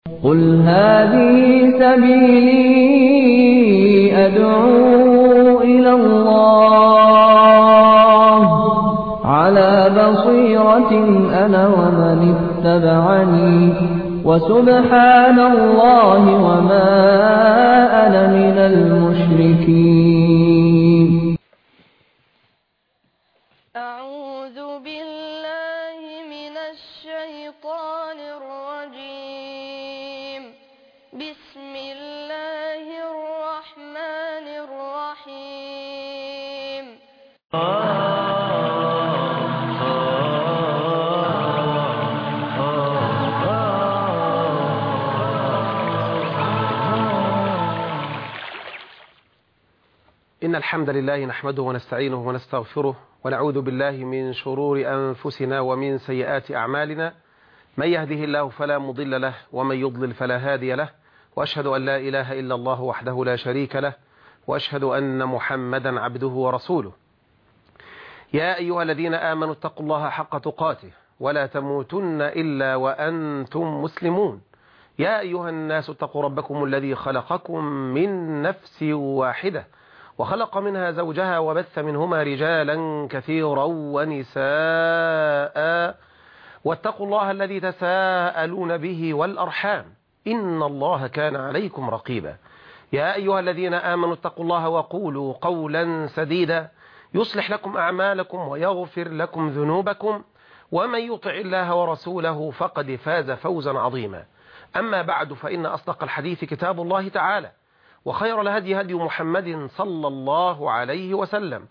قل هذه سبيلي أدعو إلى الله على بصيرة أنا ومن اتبعني وسبحان الله وما أنا من المشركين. أعوذ بالله من الشيطان الرجيم. بسم الله الرحمن الرحيم. إن الحمد لله نحمده ونستعينه ونستغفره ونعوذ بالله من شرور أنفسنا ومن سيئات أعمالنا. من يهده الله فلا مضل له ومن يضلل فلا هادي له، وأشهد أن لا إله إلا الله وحده لا شريك له، وأشهد أن محمدا عبده ورسوله. يا أيها الذين آمنوا اتقوا الله حق تقاته ولا تموتن إلا وأنتم مسلمون. يا أيها الناس اتقوا ربكم الذي خلقكم من نفس واحدة وخلق منها زوجها وبث منهما رجالا كثيرا ونساء، واتقوا الله الذي تساءلون به والأرحام إن الله كان عليكم رقيبا. يا أيها الذين آمنوا اتقوا الله وقولوا قولا سديدا يصلح لكم أعمالكم ويغفر لكم ذنوبكم، ومن يطع الله ورسوله فقد فاز فوزا عظيما. أما بعد، فإن أصدق الحديث كتاب الله تعالى، وخير الهدي هدي محمد صلى الله عليه وسلم،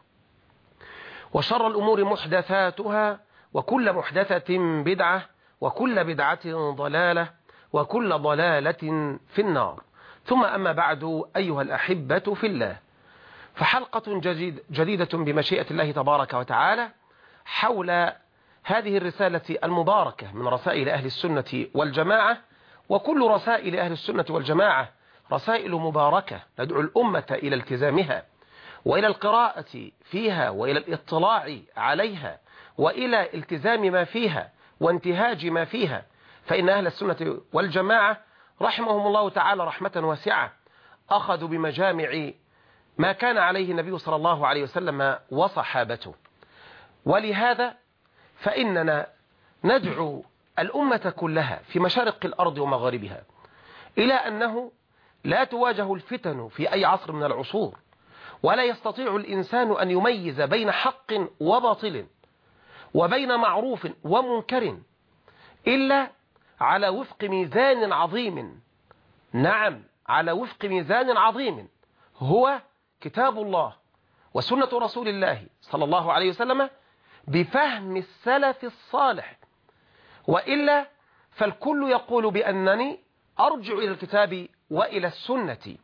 وشر الأمور محدثاتها، وكل محدثة بدعة، وكل بدعة ضلالة، وكل ضلالة في النار. ثم أما بعد، أيها الأحبة في الله، فحلقة جديدة بمشيئة الله تبارك وتعالى حول هذه الرسالة المباركة من رسائل أهل السنة والجماعة. وكل رسائل أهل السنة والجماعة رسائل مباركة ندعو الأمة إلى التزامها وإلى القراءة فيها وإلى الاطلاع عليها وإلى التزام ما فيها وانتهاج ما فيها، فإن أهل السنة والجماعة رحمهم الله تعالى رحمة واسعة أخذوا بمجامع ما كان عليه النبي صلى الله عليه وسلم وصحابته. ولهذا فإننا ندعو الأمة كلها في مشارق الأرض ومغاربها إلى أنه لا تواجه الفتن في أي عصر من العصور، ولا يستطيع الإنسان أن يميز بين حق وباطل وبين معروف ومنكر إلا على وفق ميزان عظيم. نعم، على وفق ميزان عظيم هو كتاب الله وسنة رسول الله صلى الله عليه وسلم بفهم السلف الصالح، وإلا فالكل يقول بأنني أرجع إلى الكتاب وإلى السنة.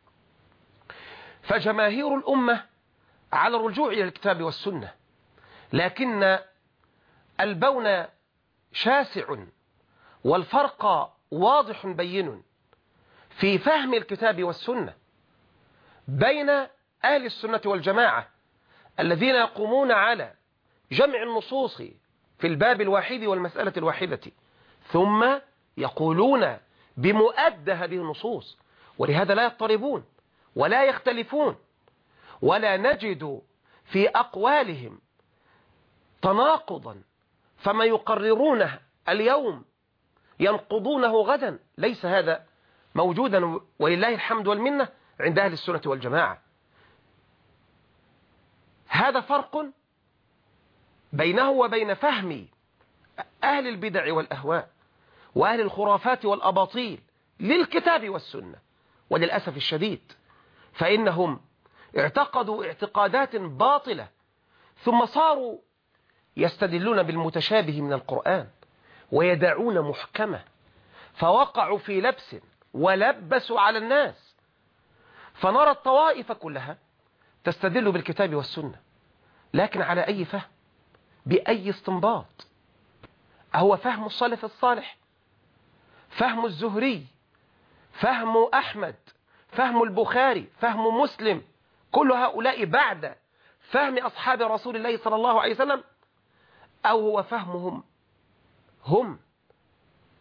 فجماهير الأمة على الرجوع إلى الكتاب والسنة، لكن البون شاسع والفرق واضح بين في فهم الكتاب والسنة بين أهل السنة والجماعة الذين يقومون على جمع النصوص في الباب الواحد والمسألة الواحدة، ثم يقولون بمؤدى هذه النصوص، ولهذا لا يضطربون ولا يختلفون، ولا نجد في أقوالهم تناقضا، فما يقررونه اليوم ينقضونه غدا. ليس هذا موجودا ولله الحمد والمنة عند أهل السنة والجماعة. هذا فرق بينه وبين فهم أهل البدع والأهواء وأهل الخرافات والأباطيل للكتاب والسنة. وللأسف الشديد فإنهم اعتقدوا اعتقادات باطلة، ثم صاروا يستدلون بالمتشابه من القرآن ويدعون محكمة، فوقعوا في لبس ولبسوا على الناس. فنرى الطوائف كلها تستدل بالكتاب والسنة، لكن على أي فهم؟ بأي استنباط؟ أهو فهم السلف الصالح؟ فهم الزهري؟ فهم أحمد؟ فهم البخاري؟ فهم مسلم؟ كل هؤلاء بعد فهم أصحاب رسول الله صلى الله عليه وسلم، أو هو فهمهم هم؟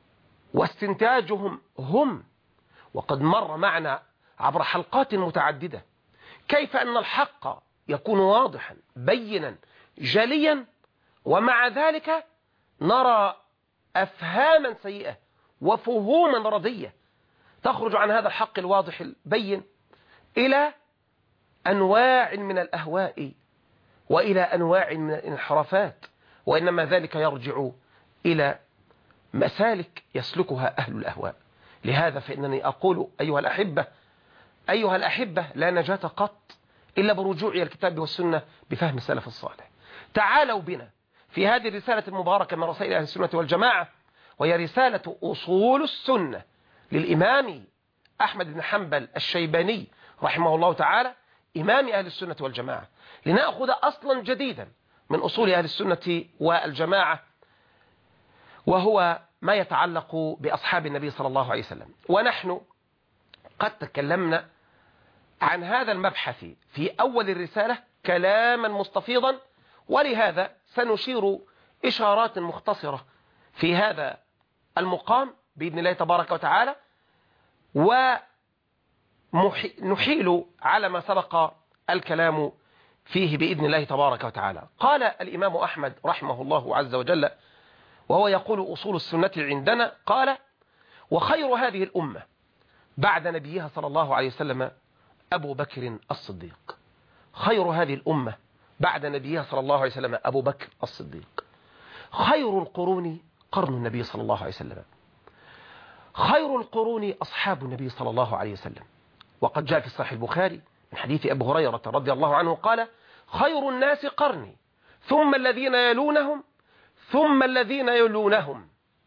واستنتاجهم هم. وقد مر معنا عبر حلقات متعددة كيف أن الحق يكون واضحا بينا جليا، ومع ذلك نرى أفهاما سيئة وفهوما ردية تخرج عن هذا الحق الواضح البين إلى أنواع من الأهواء وإلى أنواع من الانحرافات، وإنما ذلك يرجع إلى مسالك يسلكها أهل الأهواء. لهذا فإنني أقول أيها الأحبة لا نجاة قط إلا برجوع إلى الكتاب والسنة بفهم السلف الصالح. تعالوا بنا في هذه الرسالة المباركة من رسائل أهل السنة والجماعة، وهي رسالة أصول السنة للإمام أحمد بن حنبل الشيباني رحمه الله تعالى، إمام أهل السنة والجماعة، لنأخذ أصلا جديدا من أصول أهل السنة والجماعة، وهو ما يتعلق بأصحاب النبي صلى الله عليه وسلم. ونحن قد تكلمنا عن هذا المبحث في أول الرسالة كلاما مستفيضا، ولهذا سنشير إشارات مختصرة في هذا المقام بإذن الله تبارك وتعالى، ونحيل على ما سبق الكلام فيه بإذن الله تبارك وتعالى. قال الإمام أحمد رحمه الله عز وجل وهو يقول أصول السنة عندنا، قال: وخير هذه الأمة بعد نبيها صلى الله عليه وسلم أبو بكر الصديق. خير هذه الأمة بعد نبيها صلى الله عليه وسلم أبو بكر الصديق. خير القرون قرن النبي صلى الله عليه وسلم. خير القرون أصحاب النبي صلى الله عليه وسلم. وقد جاء في صحيح البخاري من حديث أبي هريرة رضي الله عنه قال: خير الناس قرني ثم الذين يلونهم ثم الذين يلونهم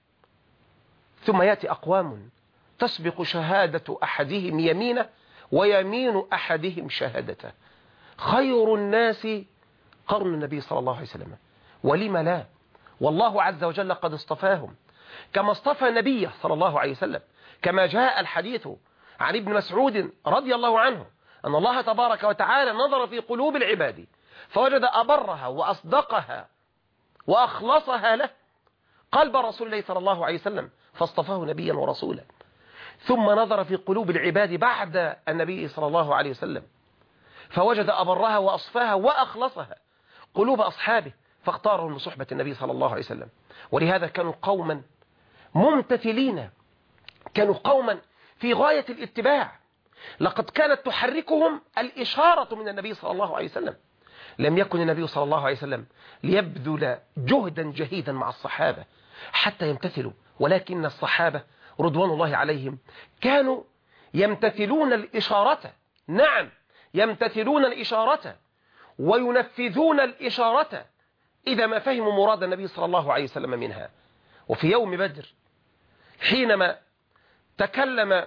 ثم يأتي أقوام تسبق شهادة أحدهم يمينه ويمين أحدهم شهادته. خير الناس قرن النبي صلى الله عليه وسلم. ولم لا؟ والله عز وجل قد اصطفاهم كما اصطفى نبيه صلى الله عليه وسلم، كما جاء الحديث عن ابن مسعود رضي الله عنه أن الله تبارك وتعالى نظر في قلوب العباد فوجد أبرها وأصدقها وأخلصها له قلب رسول الله صلى الله عليه وسلم فاصطفاه نبيا ورسولا. ثم نظر في قلوب العباد بعد النبي صلى الله عليه وسلم فوجد أبرها وأصفاها وأخلصها قلوب أصحابه فاختارهم لصحبة النبي صلى الله عليه وسلم. ولهذا كانوا قوما ممتثلين، كانوا قوما في غاية الاتباع. لقد كانت تحركهم الإشارة من النبي صلى الله عليه وسلم. لم يكن النبي صلى الله عليه وسلم ليبذل جهدا جهيدا مع الصحابة حتى يمتثلوا، ولكن الصحابة رضوان الله عليهم كانوا يمتثلون الإشارة. نعم، يمتثلون الإشارة وينفذون الإشارة إذا ما فهموا مراد النبي صلى الله عليه وسلم منها. وفي يوم بدر حينما تكلم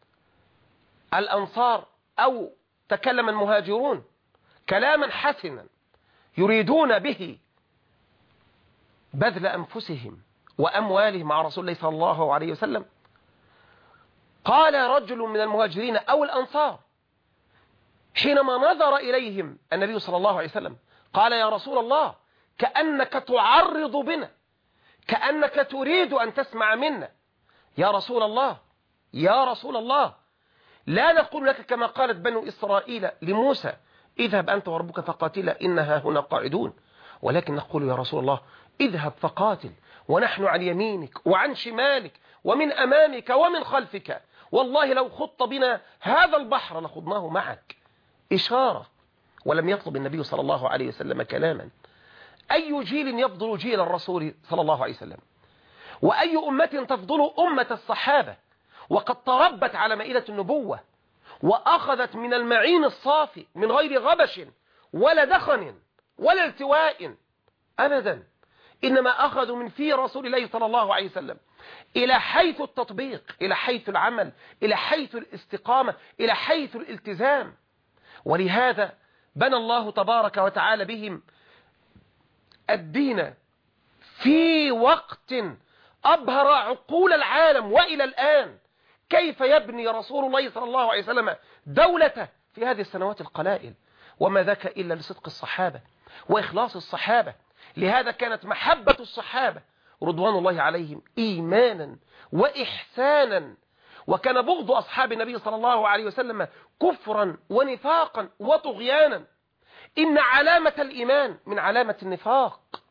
الأنصار أو تكلم المهاجرون كلاما حسنا يريدون به بذل أنفسهم وأموالهم مع رسول الله صلى الله عليه وسلم، قال رجل من المهاجرين أو الأنصار حينما نظر إليهم النبي صلى الله عليه وسلم قال: يا رسول الله، كأنك تعرض بنا، كأنك تريد أن تسمع منا. يا رسول الله، يا رسول الله، لا نقول لك كما قالت بنو إسرائيل لموسى: اذهب أنت وربك فقاتلا إنها هنا قاعدون، ولكن نقول: يا رسول الله، اذهب فقاتل ونحن عن يمينك وعن شمالك ومن أمامك ومن خلفك، والله لو خضت بنا هذا البحر لخضناه معك. إشارة. ولم يطلب النبي صلى الله عليه وسلم كلاما. أي جيل يفضل جيل الرسول صلى الله عليه وسلم؟ وأي أمة تفضل أمة الصحابة وقد تربت على مائدة النبوة وأخذت من المعين الصافي من غير غبش ولا دخن ولا التواء أبدا، إنما أخذوا من في رسول الله صلى الله عليه وسلم إلى حيث التطبيق، إلى حيث العمل، إلى حيث الاستقامة، إلى حيث الالتزام. ولهذا بنى الله تبارك وتعالى بهم الدين في وقت أبهر عقول العالم. وإلى الآن كيف يبني رسول الله صلى الله عليه وسلم دولته في هذه السنوات القلائل؟ وما ذاك إلا لصدق الصحابة وإخلاص الصحابة. لهذا كانت محبة الصحابة رضوان الله عليهم إيمانا وإحسانا، وكان بغض أصحاب النبي صلى الله عليه وسلم كفرا ونفاقا وطغيانا. إن علامة الإيمان من علامة النفاق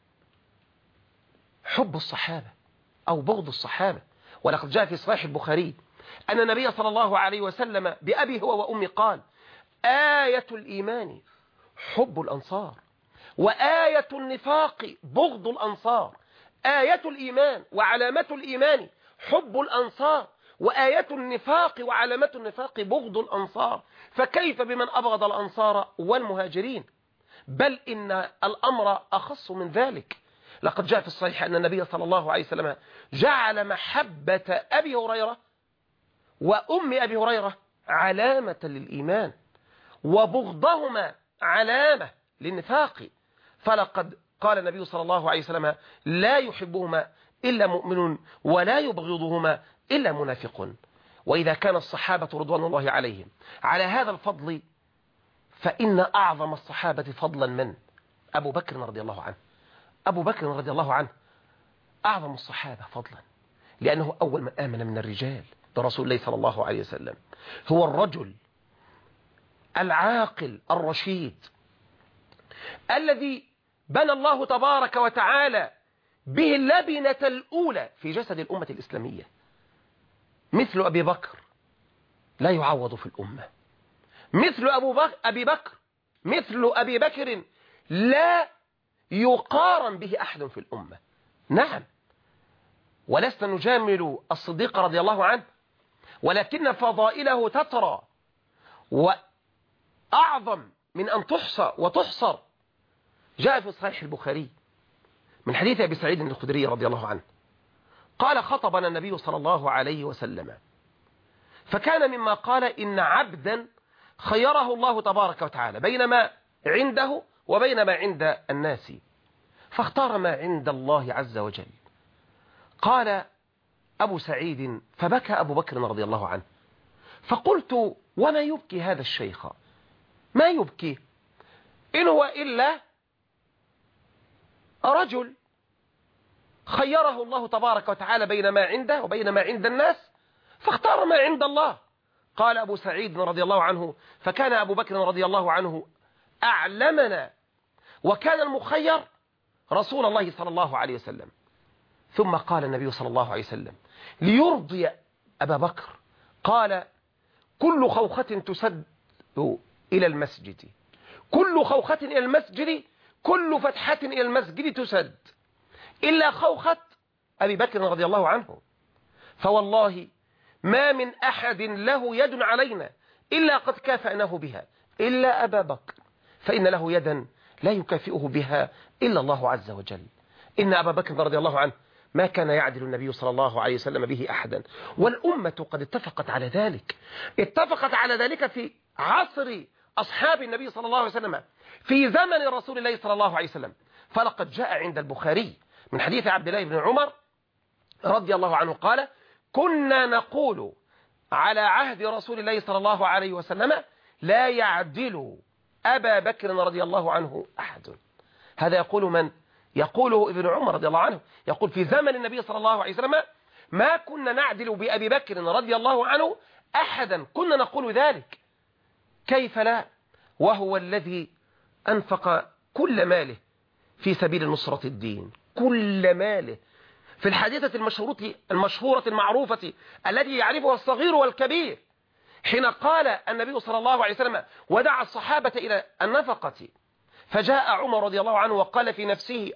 حب الصحابة أو بغض الصحابة. ولقد جاء في صحيح البخاري أن النبي صلى الله عليه وسلم بأبي هو وأمي قال: آية الإيمان حب الأنصار، وآية النفاق بغض الأنصار. آية الإيمان وعلامة الإيمان حب الأنصار، وآية النفاق وعلامة النفاق بغض الأنصار. فكيف بمن أبغض الأنصار والمهاجرين؟ بل إن الأمر أخص من ذلك. لقد جاء في الصحيح أن النبي صلى الله عليه وسلم جعل محبة أبي هريرة وأم أبي هريرة علامة للإيمان، وبغضهما علامة للنفاق. فلقد قال النبي صلى الله عليه وسلم: لا يحبهما إلا مؤمن ولا يبغضهما إلا منافق. وإذا كان الصحابة رضوان الله عليهم على هذا الفضل، فإن أعظم الصحابة فضلا من أبو بكر رضي الله عنه. أبو بكر رضي الله عنه أعظم الصحابة فضلا، لأنه أول من آمن من الرجال برسول الله صلى الله عليه وسلم. هو الرجل العاقل الرشيد الذي بنى الله تبارك وتعالى به اللبنة الأولى في جسد الأمة الإسلامية. مثل أبي بكر لا يعوض في الأمة، مثل مثل أبي بكر لا يقارن به أحد في الأمة. نعم، ولسنا نجامل الصديق رضي الله عنه، ولكن فضائله تترى وأعظم من أن تحصى وتحصر. جاء في صحيح البخاري من حديث أبي سعيد الخدري رضي الله عنه قال: خطبنا النبي صلى الله عليه وسلم، فكان مما قال: إن عبدا خيره الله تبارك وتعالى بين ما عنده وبين ما عند الناس، فاختار ما عند الله عز وجل. قال أبو سعيد: فبكى أبو بكر رضي الله عنه، فقلت: وما يبكي هذا الشيخ؟ ما يبكي؟ إن هو إلا رجل خيره الله تبارك وتعالى بين ما عنده وبين ما عند الناس، فاختار ما عند الله. قال أبو سعيد رضي الله عنه: فكان أبو بكر رضي الله عنه أعلمنا، وكان المخير رسول الله صلى الله عليه وسلم. ثم قال النبي صلى الله عليه وسلم ليرضي أبا بكر، قال: كل خوخة تسد إلى المسجد، كل خوخة إلى المسجد، كل فتحة إلى المسجد تسد، إلا خوخة أبي بكر رضي الله عنه، فوالله ما من أحد له يد علينا إلا قد كافأناه بها إلا أبا بكر، فإن له يدا لا يكافئه بها إلا الله عز وجل. إن أبا بكر رضي الله عنه ما كان يعدل النبي صلى الله عليه وسلم به أحدا، والأمة قد اتفقت على ذلك، اتفقت على ذلك في عصر أصحاب النبي صلى الله عليه وسلم، في زمن رسول الله صلى الله عليه وسلم. فلقد جاء عند البخاري من حديث عبد الله بن عمر رضي الله عنه قال: كنا نقول على عهد رسول الله صلى الله عليه وسلم: لا يعدل أبا بكر رضي الله عنه أحد. هذا يقول من؟ يقوله ابن عمر رضي الله عنه، يقول في زمن النبي صلى الله عليه وسلم ما كنا نعدل بأبي بكر رضي الله عنه أحدا، كنا نقول ذلك. كيف لا، وهو الذي أنفق كل ماله في سبيل نصرة الدين، كل ماله. في الحادثة المشهورة المعروفة التي يعرفها الصغير والكبير، حين قال النبي صلى الله عليه وسلم ودعا الصحابة إلى النفقة، فجاء عمر رضي الله عنه وقال في نفسه: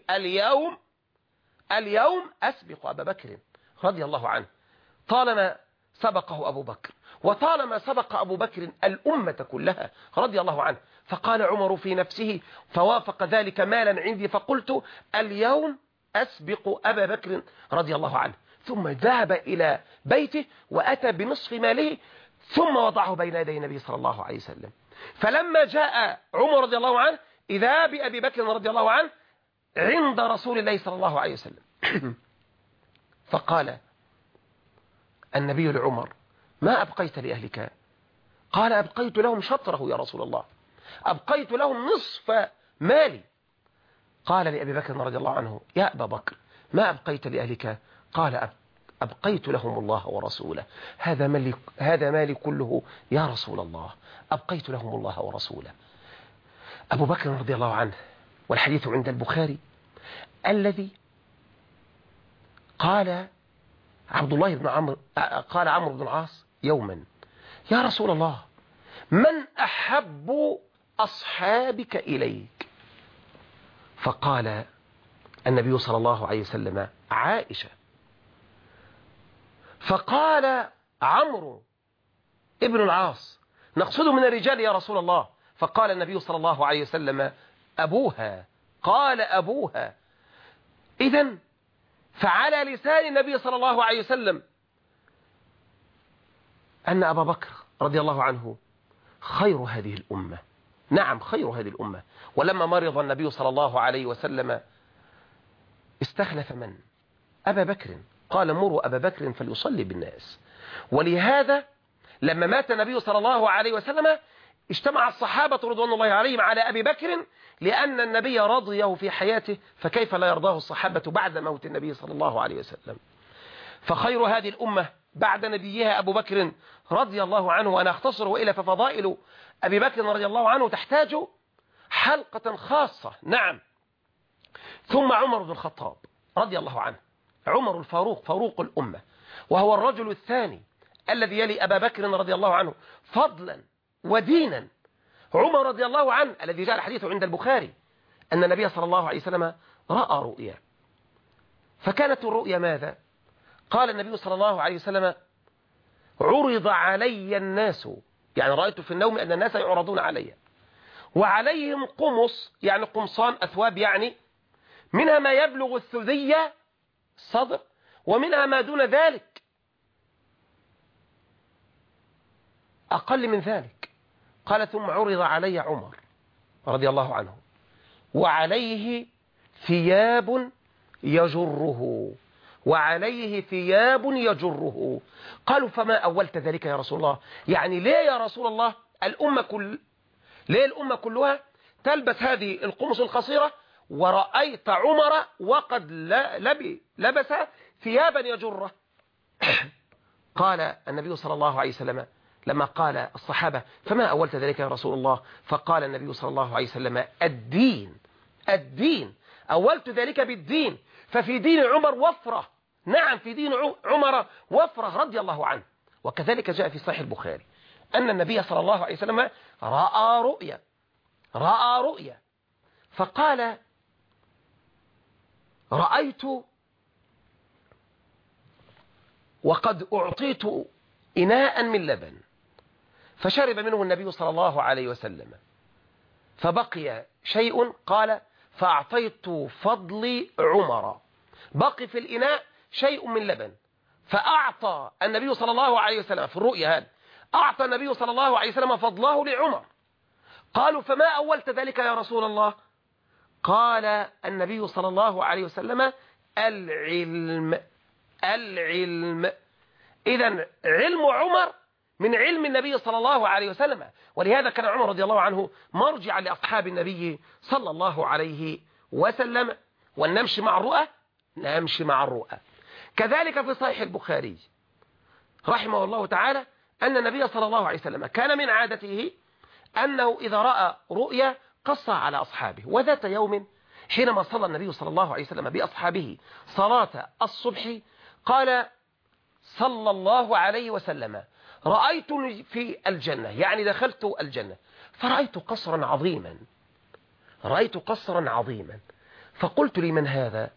اليوم أسبق أبا بكر رضي الله عنه، طالما سبقه أبو بكر، وطالما سبق أبو بكر الأمة كلها رضي الله عنه. فقال عمر في نفسه: فوافق ذلك مالا عندي، فقلت: اليوم أسبق أبا بكر رضي الله عنه. ثم ذهب إلى بيته وأتى بنصف ماله، ثم وضعه بين يدي النبي صلى الله عليه وسلم. فلما جاء عمر رضي الله عنه إذا بأبي بكر رضي الله عنه عند رسول الله صلى الله عليه وسلم. فقال النبي لعمر: ما أبقيت لأهلك؟ قال: أبقيت لهم شطره يا رسول الله، أبقيت لهم نصف مالي. قال لأبي بكر رضي الله عنه: يا أبا بكر، ما أبقيت لأهلك؟ قال أبقيت لهم الله ورسوله. هذا مالي كله يا رسول الله، أبقيت لهم الله ورسوله. أبو بكر رضي الله عنه، والحديث عند البخاري، الذي قال عمرو بن العاص يوما: يا رسول الله، من أحب أصحابك إليك؟ فقال النبي صلى الله عليه وسلم: عائشة. فقال عمرو ابن العاص: نقصده من الرجال يا رسول الله. فقال النبي صلى الله عليه وسلم: أبوها. قال: أبوها. إذن فعلى لسان النبي صلى الله عليه وسلم أن أبا بكر رضي الله عنه خير هذه الأمة. نعم، خير هذه الأمة. ولما مرض النبي صلى الله عليه وسلم استخلف من؟ أبا بكر. قال: مروا أبا بكر فليصلي بالناس. ولهذا لما مات النبي صلى الله عليه وسلم اجتمع الصحابة رضوان الله عليهم على أبي بكر، لأن النبي رضيه في حياته، فكيف لا يرضاه الصحابة بعد موت النبي صلى الله عليه وسلم؟ فخير هذه الأمة بعد نبيها أبو بكر رضي الله عنه. وأنا أختصر وإلا ففضائل أبي بكر رضي الله عنه تحتاج حلقة خاصة. نعم. ثم عمر بن الخطاب رضي الله عنه، عمر الفاروق، فاروق الأمة، وهو الرجل الثاني الذي يلي أبا بكر رضي الله عنه فضلا ودينا. عمر رضي الله عنه الذي جاء الحديث عند البخاري أن النبي صلى الله عليه وسلم رأى رؤيا. فكانت الرؤيا ماذا؟ قال النبي صلى الله عليه وسلم: عرض علي الناس، يعني رأيت في النوم أن الناس يعرضون علي، وعليهم قمص، يعني قمصان، أثواب، يعني منها ما يبلغ الثدي الصدر، ومنها ما دون ذلك أقل من ذلك. قال: ثم عرض علي عمر رضي الله عنه وعليه ثياب يجره، وعليه ثياب يجره. قالوا: فما أولت ذلك يا رسول الله؟ يعني ليه يا رسول الله ليه الأمة كلها تلبس هذه القمص القصيرة، ورأيت عمر وقد لبس ثيابا يجره؟ قال النبي صلى الله عليه وسلم لما قال الصحابة: فما أولت ذلك يا رسول الله؟ فقال النبي صلى الله عليه وسلم: الدين، أولت ذلك بالدين. ففي دين عمر وفرة. نعم، في دين عمر وفرة رضي الله عنه. وكذلك جاء في صحيح البخاري أن النبي صلى الله عليه وسلم رأى رؤيا فقال: رأيت وقد أعطيت إناء من لبن، فشرب منه النبي صلى الله عليه وسلم، فبقي شيء، قال: فأعطيت فضلي عمر. بقي في الإناء شيء من لبن، فأعطى النبي صلى الله عليه وسلم في الرؤيا هذا، أعطى النبي صلى الله عليه وسلم فضله لعمر. قالوا: فما أولت ذلك يا رسول الله؟ قال النبي صلى الله عليه وسلم: العلم. إذن علم عمر من علم النبي صلى الله عليه وسلم. ولهذا كان عمر رضي الله عنه مرجعا لأصحاب النبي صلى الله عليه وسلم. ونمشي مع الرؤى، نمشي مع الرؤى. كذلك في صحيح البخاري رحمه الله تعالى أن النبي صلى الله عليه وسلم كان من عادته أنه إذا رأى رؤيا قص على أصحابه. وذات يوم حينما صلى النبي صلى الله عليه وسلم بأصحابه صلاة الصبح قال صلى الله عليه وسلم: رأيت في الجنة، يعني دخلت الجنة، فرأيت قصرا عظيما، فقلت: لمن هذا؟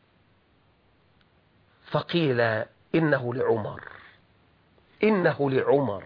فقيل: إنه لعمر.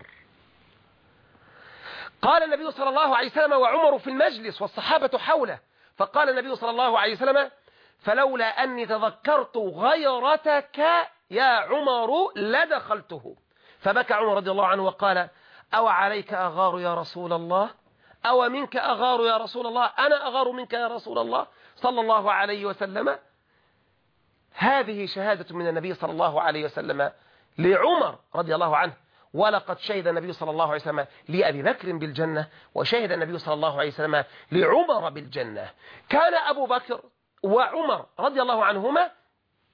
قال النبي صلى الله عليه وسلم وعمر في المجلس والصحابة حوله، فقال النبي صلى الله عليه وسلم: فلولا أني تذكرت غيرتك يا عمر لدخلته. فبكى عمر رضي الله عنه وقال: أو عليك أغار يا رسول الله؟ أو منك أغار يا رسول الله؟ أنا أغار منك يا رسول الله صلى الله عليه وسلم. هذه شهادة من النبي صلى الله عليه وسلم لعمر رضي الله عنه. ولقد شهد النبي صلى الله عليه وسلم لأبي بكر بالجنة، وشهد النبي صلى الله عليه وسلم لعمر بالجنة. كان أبو بكر وعمر رضي الله عنهما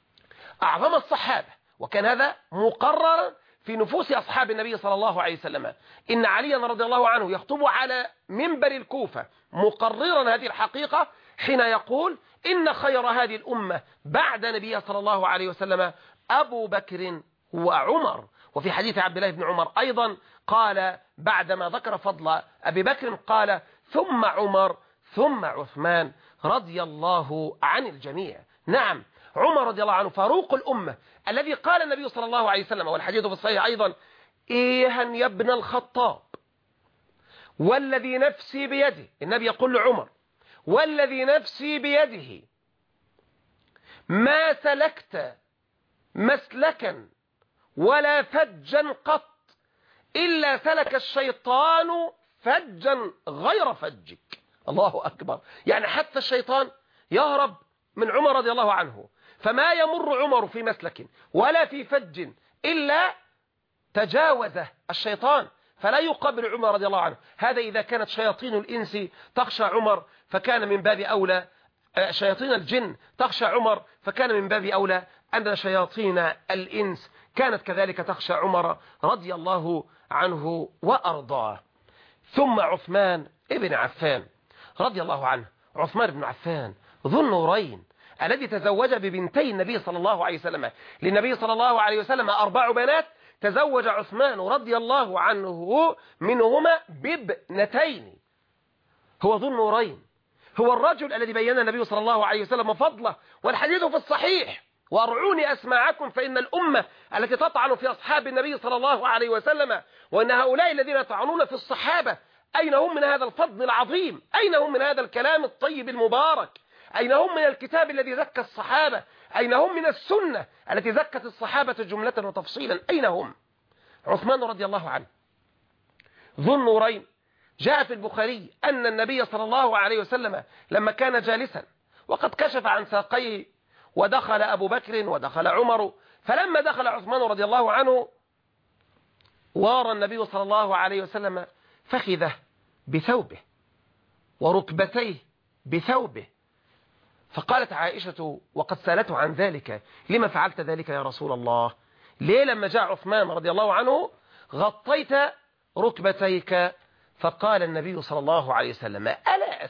أعظم الصحابة، وكان هذا مقررا في نفوس أصحاب النبي صلى الله عليه وسلم. إن عليا رضي الله عنه يخطب على منبر الكوفة مقررا هذه الحقيقة حين يقول إن خير هذه الأمة بعد نبي صلى الله عليه وسلم أبو بكر وعمر. وفي حديث عبد الله بن عمر أيضا قال بعدما ذكر فضل أبي بكر قال ثم عمر ثم عثمان رضي الله عن الجميع. نعم، عمر رضي الله عنه فاروق الأمة الذي قال النبي صلى الله عليه وسلم، والحديث في الصحيح أيضا: إيها يا ابن الخطاب والذي نفسي بيده، النبي يقول لعمر: والذي نفسي بيده ما سلكت مسلكا ولا فجا قط إلا سلك الشيطان فجا غير فجك. الله أكبر. يعني حتى الشيطان يهرب من عمر رضي الله عنه، فما يمر عمر في مسلك ولا في فج إلا تجاوزه الشيطان فلا يقابل عمر رضي الله عنه. هذا إذا كانت شياطين الإنس تخشى عمر فكان من باب أولى شياطين الجن تخشى عمر، فكان من باب أولى أن شياطين الإنس كانت كذلك تخشى عمر رضي الله عنه وأرضاه. ثم عثمان ابن عفان رضي الله عنه. عثمان بن عفان ذو النورين الذي تزوج ببنتي النبي صلى الله عليه وسلم. للنبي صلى الله عليه وسلم 4 بنات، تزوج عثمان رضي الله عنه منهما بابنتين. هو ذو النورين، هو الرجل الذي بين النبي صلى الله عليه وسلم فضله، والحديث في الصحيح: وارعوني أسماعكم فإن الأمة التي تطعن في أصحاب النبي صلى الله عليه وسلم وأن هؤلاء الذين يطعنون في الصحابة أين هم من هذا الفضل العظيم؟ أين هم من هذا الكلام الطيب المبارك؟ أين هم من الكتاب الذي زكى الصحابة؟ أين هم من السنة التي زكت الصحابة جملة وتفصيلا؟ أين هم؟ عثمان رضي الله عنه ذو النورين. جاء في البخاري أن النبي صلى الله عليه وسلم لما كان جالسا وقد كشف عن ساقيه ودخل أبو بكر ودخل عمر، فلما دخل عثمان رضي الله عنه وارى النبي صلى الله عليه وسلم فخذه بثوبه وركبتيه بثوبه، فقالت عائشة وقد سألته عن ذلك: لما فعلت ذلك يا رسول الله؟ ليه لما جاء عثمان رضي الله عنه غطيت ركبتيك؟ فقال النبي صلى الله عليه وسلم: ألا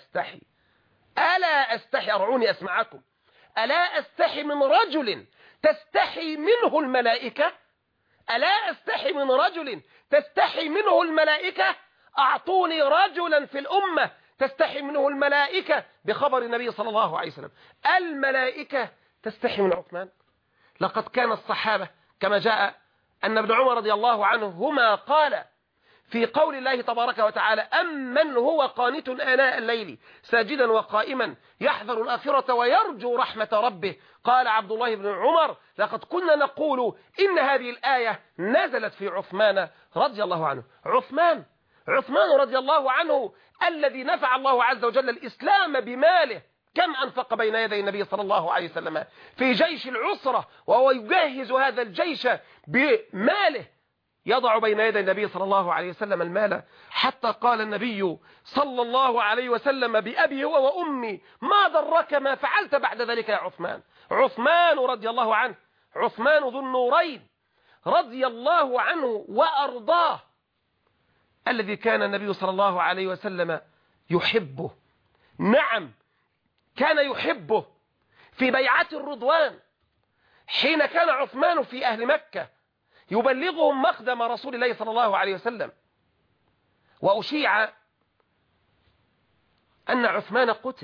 أستحي أرعوني أسمعكم، ألا أستحي من رجل تستحي منه الملائكة؟ ألا أستحي من رجل تستحي منه الملائكة؟ أعطوني رجلا في الأمة تستحي منه الملائكة بخبر النبي صلى الله عليه وسلم. الملائكة تستحي من عثمان. لقد كان الصحابة كما جاء أن ابن عمر رضي الله عنهما قال في قول الله تبارك وتعالى: أمن هو قانت آناء الليل ساجدا وقائما يحذر الآخرة ويرجو رحمة ربه. قال عبد الله بن عمر: لقد كنا نقول إن هذه الآية نزلت في عثمان رضي الله عنه. عثمان رضي الله عنه الذي نفع الله عز وجل الإسلام بماله. كم أنفق بين يدي النبي صلى الله عليه وسلم في جيش العسرة وهو يجهز هذا الجيش بماله، يضع بين يدي النبي صلى الله عليه وسلم المال، حتى قال النبي صلى الله عليه وسلم: بأبي هو وأمي ما ضرك ما فعلت بعد ذلك يا عثمان. عثمان رضي الله عنه، عثمان ذو النورين رضي الله عنه وأرضاه، الذي كان النبي صلى الله عليه وسلم يحبه. نعم، كان يحبه. في بيعة الرضوان حين كان عثمان في أهل مكة يبلغهم مقدم رسول الله صلى الله عليه وسلم، وأشيع أن عثمان قتل،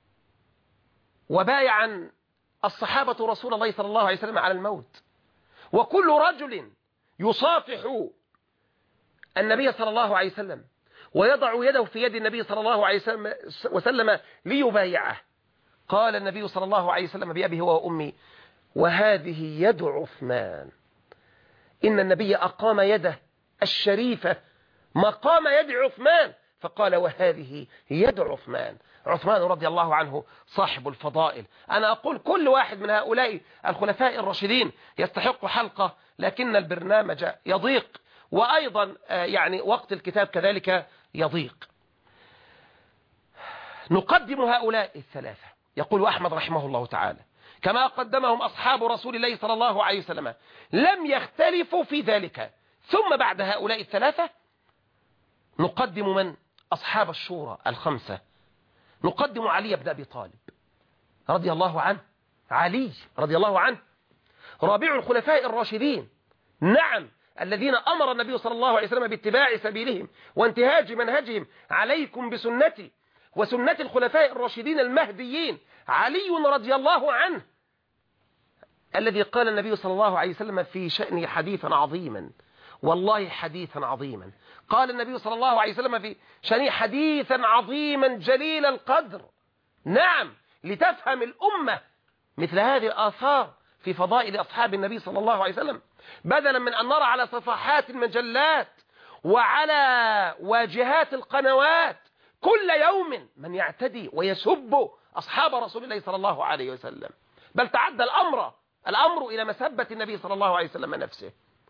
وبايع الصحابة رسول الله صلى الله عليه وسلم على الموت، وكل رجل يصافح النبي صلى الله عليه وسلم ويضع يده في يد النبي صلى الله عليه وسلم ليبايعه. قال النبي صلى الله عليه وسلم: بأبي هو وأمي وهذه يد عثمان. إن النبي أقام يده الشريفة مقام يد عثمان، فقال: وهذه يد عثمان. عثمان رضي الله عنه صاحب الفضائل. أنا أقول كل واحد من هؤلاء الخلفاء الراشدين يستحق حلقة، لكن البرنامج يضيق، وأيضا يعني وقت الكتاب كذلك يضيق. نقدم هؤلاء الثلاثة. يقول أحمد رحمه الله تعالى: كما قدمهم أصحاب رسول الله صلى الله عليه وسلم، لم يختلفوا في ذلك. ثم بعد هؤلاء الثلاثة نقدم من؟ أصحاب الشورى الخمسة. نقدم علي بن أبي طالب رضي الله عنه. علي رضي الله عنه رابع الخلفاء الراشدين، نعم، الذين أمر النبي صلى الله عليه وسلم باتباع سبيلهم وانتهاج منهجهم. عليكم بسنتي وسنة الخلفاء الراشدين المهديين. علي رضي الله عنه الذي قال النبي صلى الله عليه وسلم في شأنه حديثا عظيما، والله حديثا عظيما. قال النبي صلى الله عليه وسلم في شأنه حديثا عظيما جليل القدر، نعم، لتفهم الأمة مثل هذه الآثار في فضائل أصحاب النبي صلى الله عليه وسلم، بدلا من أن نرى على صفحات المجلات وعلى واجهات القنوات كل يوم من يعتدي ويسب أصحاب رسول الله صلى الله عليه وسلم، بل تعدى الأمر إلى مسبة النبي صلى الله عليه وسلم نفسه.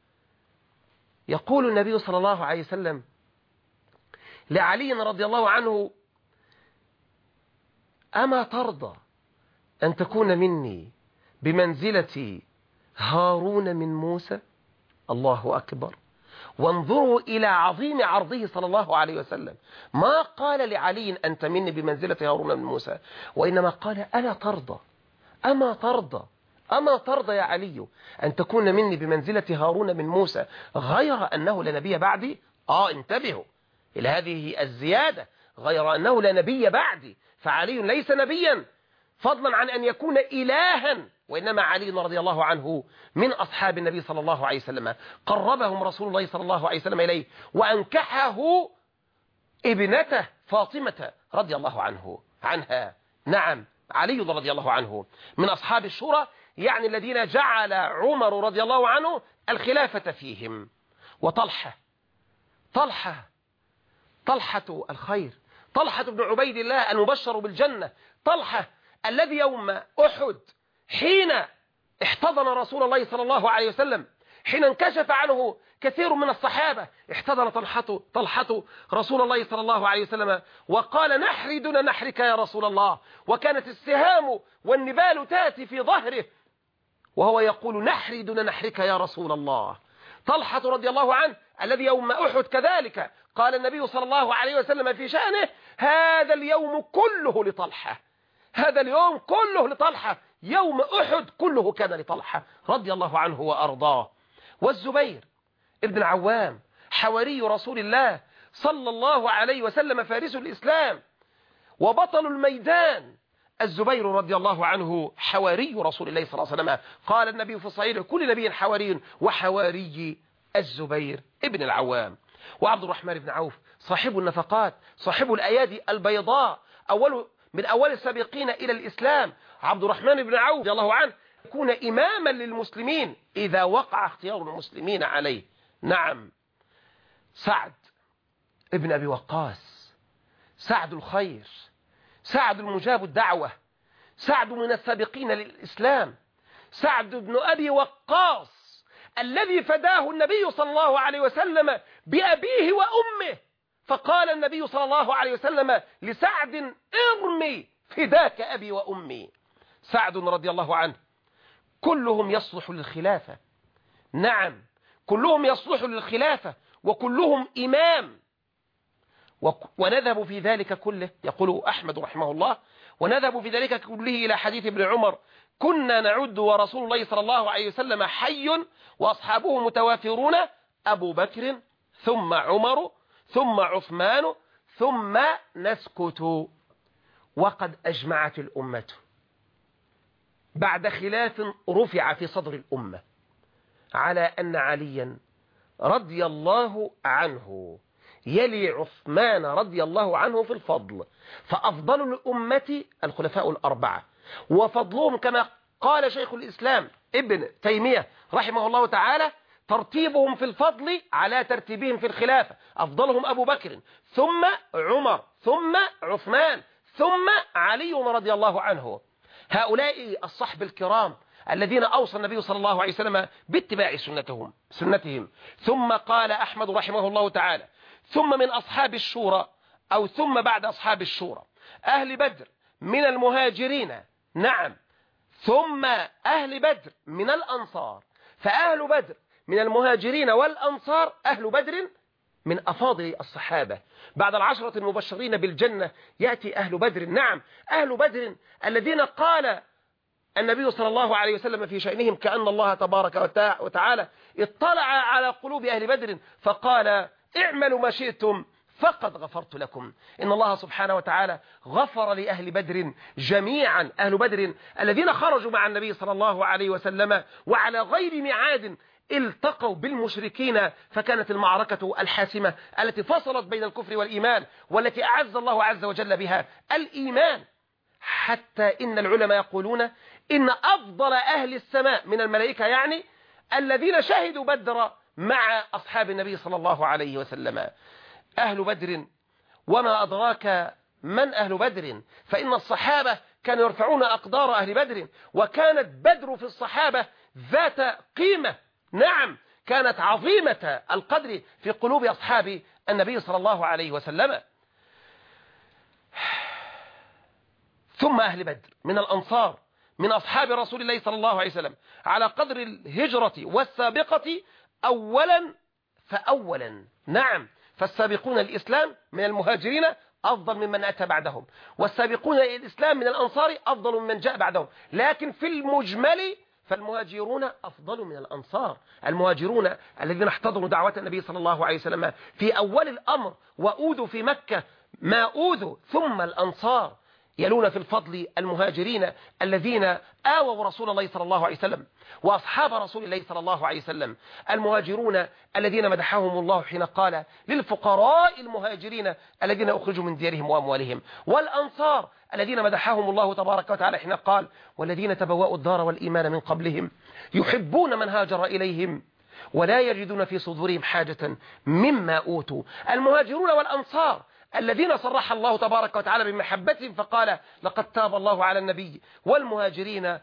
يقول النبي صلى الله عليه وسلم لعلي رضي الله عنه: أما ترضى أن تكون مني بمنزلة هارون من موسى؟ الله أكبر. وانظروا إلى عظيم عرضه صلى الله عليه وسلم، ما قال لعلي أنت مني بمنزلة هارون من موسى، وإنما قال: ألا ترضى، أما ترضى، أما ترضى يا علي أن تكون مني بمنزلة هارون من موسى، غير أنه لا نبي بعدي. انتبهوا إلى هذه الزيادة، غير أنه لا نبي بعدي، فعلي ليس نبيا فضلا عن أن يكون إلها، وإنما علي رضي الله عنه من أصحاب النبي صلى الله عليه وسلم، قربهم رسول الله صلى الله عليه وسلم إليه، وأنكحه ابنته فاطمة رضي الله عنها. نعم، علي رضي الله عنه من أصحاب الشورى، يعني الذين جعل عمر رضي الله عنه الخلافة فيهم. وطلحة الخير، طلحة بن عبيد الله المبشر بالجنة، طلحة الذي يوم أحد حين احتضن رسول الله صلى الله عليه وسلم، حين انكشف عنه كثير من الصحابة، احتضن طلحة رسول الله صلى الله عليه وسلم وقال: نحري دون نحرك يا رسول الله. وكانت السهام والنبال تأتي في ظهره وهو يقول: نحري دون نحرك يا رسول الله. طلحة رضي الله عنه الذي يوم أحد كذلك قال النبي صلى الله عليه وسلم في شأنه: هذا اليوم كله لطلحة، هذا اليوم كله لطلحة، يوم أحد كله كان لطلحة رضي الله عنه وأرضاه. والزبير ابن العوام حواري رسول الله صلى الله عليه وسلم، فارس الإسلام وبطل الميدان، الزبير رضي الله عنه حواري رسول الله صلى الله عليه وسلم. قال النبي في الصحيح: كل نبي حواري، وحواري الزبير ابن العوام. وعبد الرحمن بن عوف صاحب النفقات، صاحب الأيادي البيضاء، من أول السابقين إلى الإسلام، عبد الرحمن بن عوف رضي الله عنه يكون إماما للمسلمين إذا وقع اختيار المسلمين عليه. نعم، سعد ابن أبي وقاص، سعد الخير، سعد المجاب الدعوة، سعد من السابقين للإسلام، سعد بن أبي وقاص الذي فداه النبي صلى الله عليه وسلم بأبيه وأمه، فقال النبي صلى الله عليه وسلم لسعد: ارمي فداك أبي وأمي. سعد رضي الله عنه كلهم يصلح للخلافة، نعم، كلهم يصلح للخلافة، وكلهم إمام. ونذهب في ذلك كله، يقول أحمد رحمه الله: ونذهب في ذلك كله إلى حديث ابن عمر: كنا نعد ورسول الله صلى الله عليه وسلم حي وأصحابه متوافرون، أبو بكر ثم عمر ثم عثمان ثم نسكت. وقد أجمعت الأمة بعد خلاف رفع في صدر الأمة على أن عليا رضي الله عنه يلي عثمان رضي الله عنه في الفضل، فأفضل الأمة الخلفاء الأربعة، وفضلهم كما قال شيخ الإسلام ابن تيمية رحمه الله تعالى: ترتيبهم في الفضل على ترتيبهم في الخلافة، أفضلهم أبو بكر ثم عمر ثم عثمان ثم علي رضي الله عنه. هؤلاء الصحب الكرام الذين أوصى النبي صلى الله عليه وسلم باتباع سنتهم. ثم قال أحمد رحمه الله تعالى: ثم من أصحاب الشورى، أو ثم بعد أصحاب الشورى أهل بدر من المهاجرين، نعم، ثم أهل بدر من الأنصار. فأهل بدر من المهاجرين والأنصار، أهل بدر من أفاضل الصحابة. بعد العشرة المبشرين بالجنة يأتي أهل بدر. نعم، أهل بدر الذين قال النبي صلى الله عليه وسلم في شأنهم كأن الله تبارك وتعالى اطلع على قلوب أهل بدر فقال اعملوا ما شئتم فقد غفرت لكم. إن الله سبحانه وتعالى غفر لأهل بدر جميعا. أهل بدر الذين خرجوا مع النبي صلى الله عليه وسلم وعلى غير ميعاد التقوا بالمشركين، فكانت المعركة الحاسمة التي فصلت بين الكفر والإيمان، والتي أعز الله عز وجل بها الإيمان، حتى إن العلماء يقولون إن أفضل أهل السماء من الملائكة يعني الذين شهدوا بدر مع أصحاب النبي صلى الله عليه وسلم. أهل بدر، وما أدراك من أهل بدر؟ فإن الصحابة كانوا يرفعون أقدار أهل بدر، وكانت بدر في الصحابة ذات قيمة. نعم، كانت عظيمة القدر في قلوب أصحاب النبي صلى الله عليه وسلم. ثم أهل بدر من الأنصار من أصحاب رسول الله صلى الله عليه وسلم على قدر الهجرة والسابقة أولا فأولا. نعم، فالسابقون الإسلام من المهاجرين أفضل ممن أتى بعدهم، والسابقون الإسلام من الأنصار أفضل ممن جاء بعدهم، لكن في المجمل فالمهاجرون أفضل من الأنصار. المهاجرون الذين احتضنوا دعوة النبي صلى الله عليه وسلم في أول الأمر وأوذوا في مكة ما أوذوا، ثم الأنصار يلون في الفضل المهاجرين الذين آووا رسول الله صلى الله عليه وسلم وأصحاب رسول الله صلى الله عليه وسلم. المهاجرون الذين مدحهم الله حين قال للفقراء المهاجرين الذين أخرجوا من ديارهم وأموالهم، والأنصار الذين مدحهم الله تبارك وتعالى حين قال والذين تبوأوا الدار والإيمان من قبلهم يحبون من هاجر إليهم ولا يجدون في صدورهم حاجة مما أوتوا. المهاجرون والأنصار الذين صرح الله تبارك وتعالى بمحبتهم فقال لقد تاب الله على النبي والمهاجرين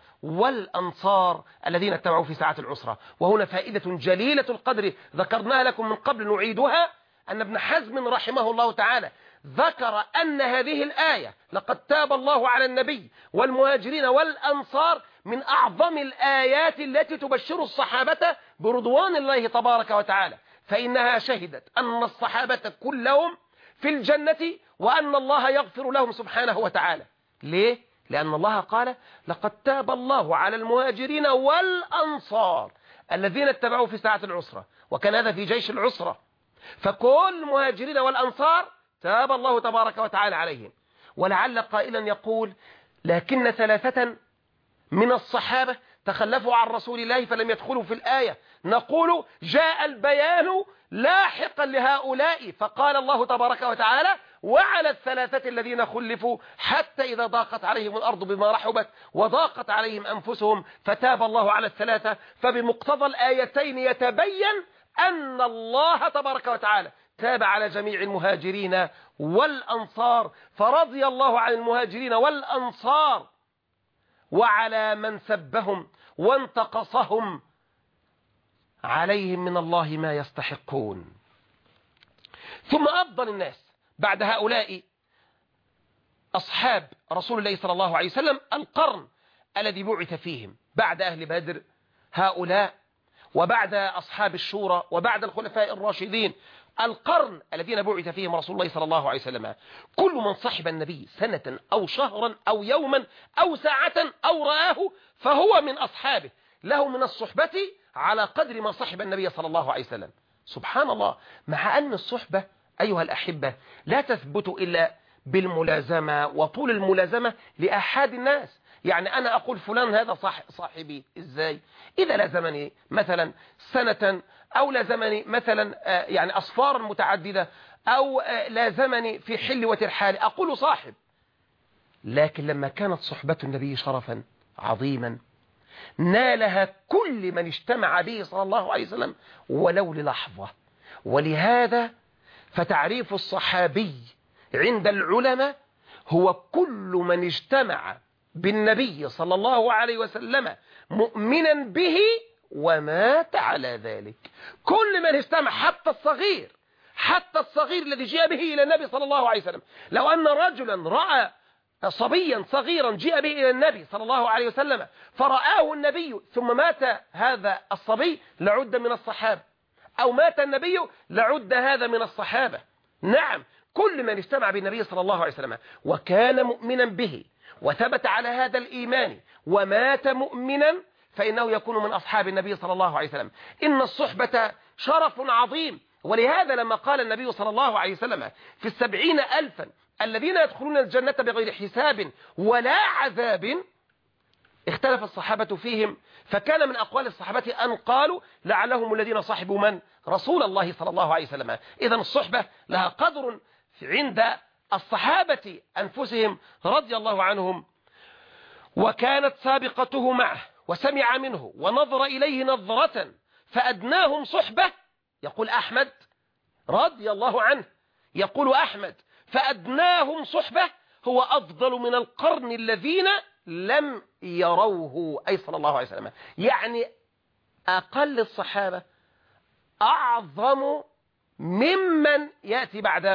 والأنصار الذين اتبعوا في ساعة العسرة. وهنا فائدة جليلة القدر ذكرناها لكم من قبل نعيدها، أن ابن حزم رحمه الله تعالى ذكر أن هذه الآية لقد تاب الله على النبي والمهاجرين والأنصار من أعظم الآيات التي تبشر الصحابة برضوان الله تبارك وتعالى، فإنها شهدت أن الصحابة كلهم في الجنة وأن الله يغفر لهم سبحانه وتعالى. ليه؟ لأن الله قال لقد تاب الله على المهاجرين والأنصار الذين اتبعوا في ساعة العسرة، وكان هذا في جيش العسرة، فكل المهاجرين والأنصار تاب الله تبارك وتعالى عليهم. ولعل قائلا يقول لكن ثلاثة من الصحابة تخلفوا عن رسول الله فلم يدخلوا في الآية. نقول جاء البيان لاحقا لهؤلاء، فقال الله تبارك وتعالى وعلى الثلاثة الذين خلفوا حتى إذا ضاقت عليهم الأرض بما رحبت وضاقت عليهم أنفسهم فتاب الله على الثلاثة. فبمقتضى الآيتين يتبين أن الله تبارك وتعالى تاب على جميع المهاجرين والأنصار، فرضي الله عن المهاجرين والأنصار وعلى من سبهم وانتقصهم عليهم من الله ما يستحقون. ثم أفضل الناس بعد هؤلاء أصحاب رسول الله صلى الله عليه وسلم القرن الذي بعث فيهم بعد أهل بدر هؤلاء، وبعد أصحاب الشورى، وبعد الخلفاء الراشدين، القرن الذين بعث فيهم رسول الله صلى الله عليه وسلم. كل من صحب النبي سنة أو شهرا أو يوما أو ساعة أو رآه فهو من أصحابه، له من الصحبة على قدر ما صحب النبي صلى الله عليه وسلم. سبحان الله، مع أن الصحبة أيها الأحبة لا تثبت إلا بالملازمة وطول الملازمة لأحد الناس. يعني أنا أقول فلان هذا صاحبي إزاي؟ إذا لازمني مثلا سنة، أو لازمني مثلا يعني أصفار متعددة، أو لازمني في حل وترحال أقول صاحب. لكن لما كانت صحبة النبي شرفا عظيما نالها كل من اجتمع به صلى الله عليه وسلم ولو للحظة. ولهذا فتعريف الصحابي عند العلماء هو كل من اجتمع بالنبي صلى الله عليه وسلم مؤمنا به ومات على ذلك. كل من اجتمع، حتى الصغير الذي جاء به إلى النبي صلى الله عليه وسلم. لو أن رجلا رأى صبيا صغيرا جاء به إلى النبي صلى الله عليه وسلم فرآه النبي ثم مات هذا الصبي لعد من الصحابة، أو مات النبي لعد هذا من الصحابة. نعم، كل من اجتمع بالنبي صلى الله عليه وسلم وكان مؤمنا به وثبت على هذا الإيمان ومات مؤمنا فإنه يكون من أصحاب النبي صلى الله عليه وسلم. إن الصحبة شرف عظيم، ولهذا لما قال النبي صلى الله عليه وسلم في 70,000 الذين يدخلون الجنة بغير حساب ولا عذاب، اختلف الصحابة فيهم، فكان من أقوال الصحابة أن قالوا لعلهم الذين صاحبوا من؟ رسول الله صلى الله عليه وسلم. إذن الصحبة لها قدر عند الصحابة أنفسهم رضي الله عنهم. وكانت سابقته معه وسمع منه ونظر إليه نظرة فأدناهم صحبة. يقول أحمد رضي الله عنه، يقول أحمد فأدناهم صحبة هو أفضل من القرن الذين لم يروه، أي صلى الله عليه وسلم. يعني أقل الصحابة أعظم ممن يأتي بعد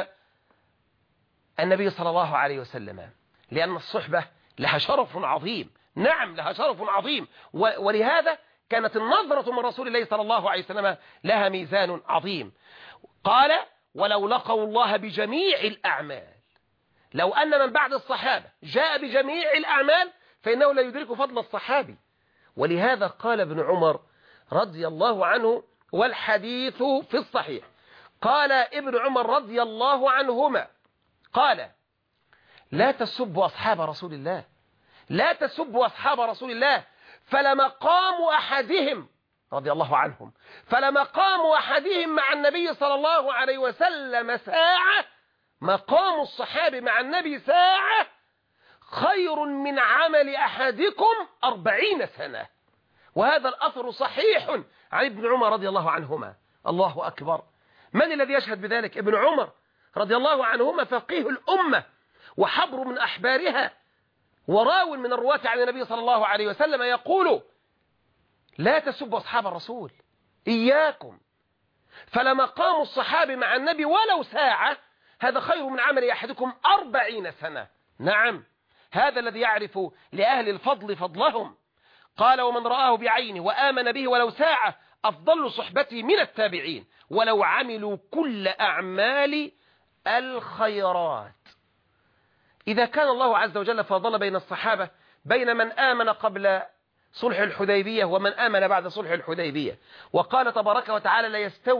النبي صلى الله عليه وسلم، لأن الصحبة لها شرف عظيم. نعم، لها شرف عظيم، ولهذا كانت النظرة من رسول الله صلى الله عليه وسلم لها ميزان عظيم. قال ولو لقوا الله بجميع الأعمال، لو أن من بعد الصحابة جاء بجميع الأعمال فإنه لا يدرك فضل الصحابي. ولهذا قال ابن عمر رضي الله عنه، والحديث في الصحيح، قال ابن عمر رضي الله عنهما قال لا تسبوا أصحاب رسول الله، لا تسبوا أصحاب رسول الله، فلمقام أحدهم رضي الله عنهم، فلمقام أحدهم مع النبي صلى الله عليه وسلم ساعة، مقام الصحابي مع النبي ساعة خير من عمل أحدكم 40 سنة. وهذا الأثر صحيح عن ابن عمر رضي الله عنهما. الله أكبر، من الذي يشهد بذلك؟ ابن عمر رضي الله عنهما فقيه الأمة وحبر من أحبارها وراو من الرواة عن النبي صلى الله عليه وسلم، يقول لا تسبوا أصحاب الرسول، إياكم، فلمقام الصحابة مع النبي ولو ساعة هذا خير من عمل أحدكم 40 سنة. نعم، هذا الذي يعرف لأهل الفضل فضلهم. قال ومن رآه بعينه وآمن به ولو ساعة أفضل صحبتي من التابعين ولو عملوا كل أعمال الخيرات. إذا كان الله عز وجل فضل بين الصحابة بين من آمن قبل صلح الحديبية ومن آمن بعد صلح الحديبية، وقال تبارك وتعالى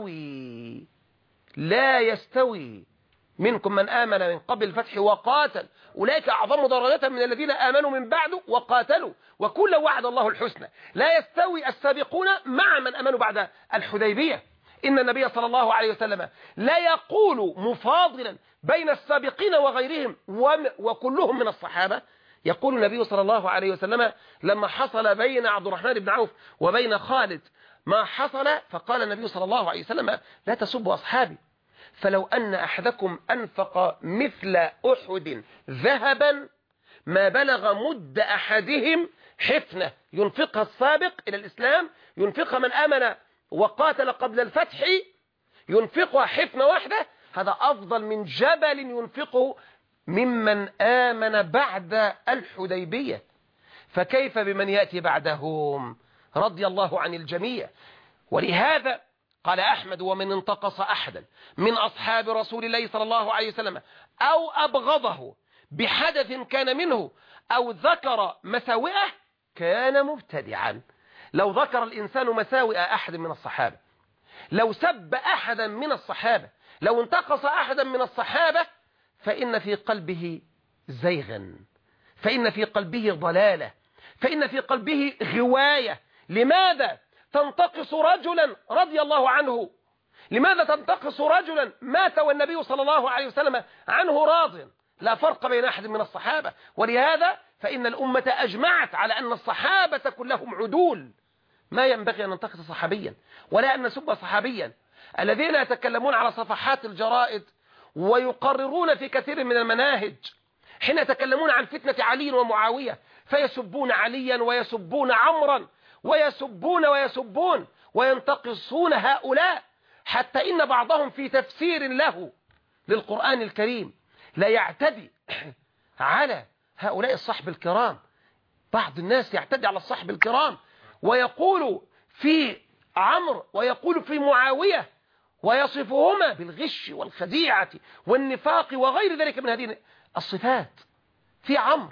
لا يستوي منكم من آمن من قبل الفتح وقاتل أولئك أعظم درجة من الذين آمنوا من بعد وقاتلوا وكل وعد الله الحسنى. لا يستوي السابقون مع من آمنوا بعد الحديبية. إن النبي صلى الله عليه وسلم لا يقول مفاضلا بين السابقين وغيرهم وكلهم من الصحابة. يقول النبي صلى الله عليه وسلم لما حصل بين عبد الرحمن بن عوف وبين خالد ما حصل، فقال النبي صلى الله عليه وسلم لا تسبوا أصحابي، فلو أن أحدكم أنفق مثل أحد ذهبا ما بلغ مد أحدهم حفنة، ينفقها السابق إلى الإسلام، ينفقها من آمن وقاتل قبل الفتح، ينفقها حفنة واحدة، هذا أفضل من جبل ينفقه ممن آمن بعد الحديبية. فكيف بمن يأتي بعدهم؟ رضي الله عن الجميع. ولهذا قال أحمد ومن انتقص أحدا من أصحاب رسول الله صلى الله عليه وسلم أو أبغضه بحدث كان منه أو ذكر مساوئه كان مبتدعا. لو ذكر الإنسان مساوئ أحد من الصحابة، لو سب أحدا من الصحابة، لو انتقص أحدا من الصحابة، فإن في قلبه زيغا، فإن في قلبه ضلالة، فإن في قلبه غواية. لماذا تنتقص رجلا رضي الله عنه؟ لماذا تنتقص رجلا مات والنبي صلى الله عليه وسلم عنه راض؟ لا فرق بين أحد من الصحابة. ولهذا فإن الأمة أجمعت على أن الصحابة كلهم عدول. ما ينبغي أن ننتقص صحابيا ولا أن نسب صحابيا. الذين يتكلمون على صفحات الجرائد ويقررون في كثير من المناهج حين يتكلمون عن فتنة علي ومعاوية فيسبون عليا ويسبون عمرا ويسبون وينتقصون هؤلاء، حتى إن بعضهم في تفسير له للقرآن الكريم لا يعتدي على هؤلاء الصحب الكرام. بعض الناس يعتدي على الصحب الكرام ويقول في عمرو ويقول في معاوية ويصفهما بالغش والخديعة والنفاق وغير ذلك من هذه الصفات. في عمرو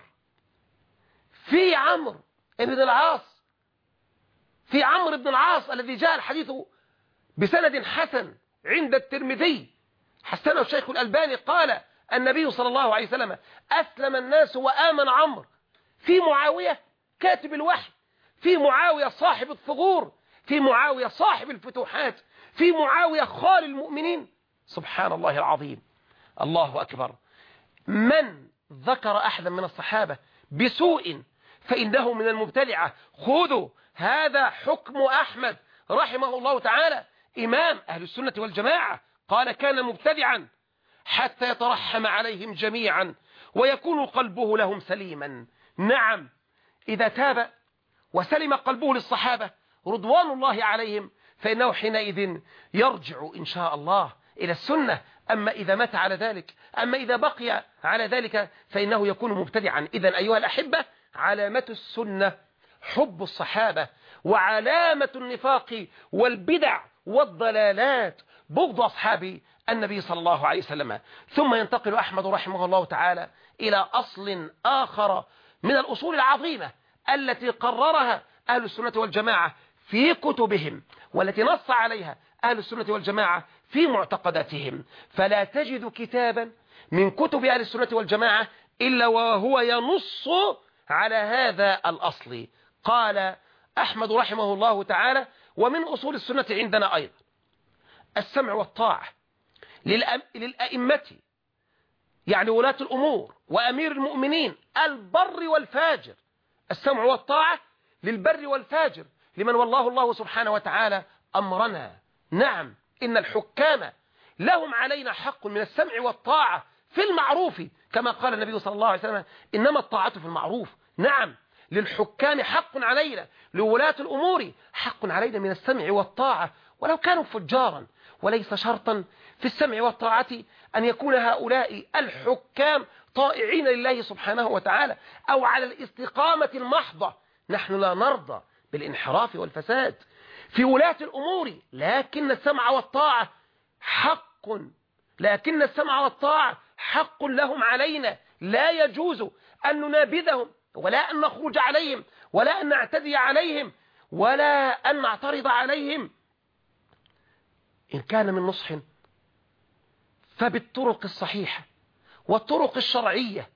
بن العاص، في عمرو بن العاص الذي جاء الحديث بسند حسن عند الترمذي، حسنه الشيخ الألباني، قال النبي صلى الله عليه وسلم: أسلم الناس وآمن عمرو. في معاوية كاتب الوحي، في معاوية صاحب الثغور، في معاوية صاحب الفتوحات، في معاوية خال المؤمنين. سبحان الله العظيم، الله أكبر. من ذكر أحدا من الصحابة بسوء فإنه من المبتدعة. خذوا هذا حكم أحمد رحمه الله تعالى، إمام أهل السنة والجماعة، قال: كان مبتدعا حتى يترحم عليهم جميعا ويكون قلبه لهم سليما. نعم، إذا تاب وسلم قلبه للصحابة رضوان الله عليهم فإنه حينئذ يرجع إن شاء الله إلى السنة. أما إذا مات على ذلك، أما إذا بقي على ذلك فإنه يكون مبتدعا. إذن أيها الأحبة، علامة السنة حب الصحابة، وعلامة النفاق والبدع والضلالات بغض أصحاب النبي صلى الله عليه وسلم. ثم ينتقل أحمد رحمه الله تعالى إلى أصل آخر من الأصول العظيمة التي قررها أهل السنة والجماعة في كتبهم، والتي نص عليها أهل السنة والجماعة في معتقداتهم. فلا تجد كتابا من كتب أهل السنة والجماعة إلا وهو ينص على هذا الأصل. قال أحمد رحمه الله تعالى: ومن أصول السنة عندنا أيضا السمع والطاعة للأئمة، يعني ولاة الأمور وأمير المؤمنين البر والفاجر. السمع والطاعة للبر والفاجر لمن والله الله سبحانه وتعالى أمرنا. نعم، إن الحكام لهم علينا حق من السمع والطاعة في المعروف، كما قال النبي صلى الله عليه وسلم: إنما الطاعة في المعروف. نعم، للحكام حق علينا، لولاة الأمور حق علينا من السمع والطاعة ولو كانوا فجارا. وليس شرطا في السمع والطاعة أن يكون هؤلاء الحكام طائعين لله سبحانه وتعالى أو على الاستقامة المحضة. نحن لا نرضى بالانحراف والفساد في ولاة الأمور، لكن السمع والطاعة حق لهم علينا. لا يجوز أن ننابذهم ولا أن نخرج عليهم ولا أن نعتدي عليهم ولا أن نعترض عليهم. إن كان من نصح فبالطرق الصحيحة والطرق الشرعية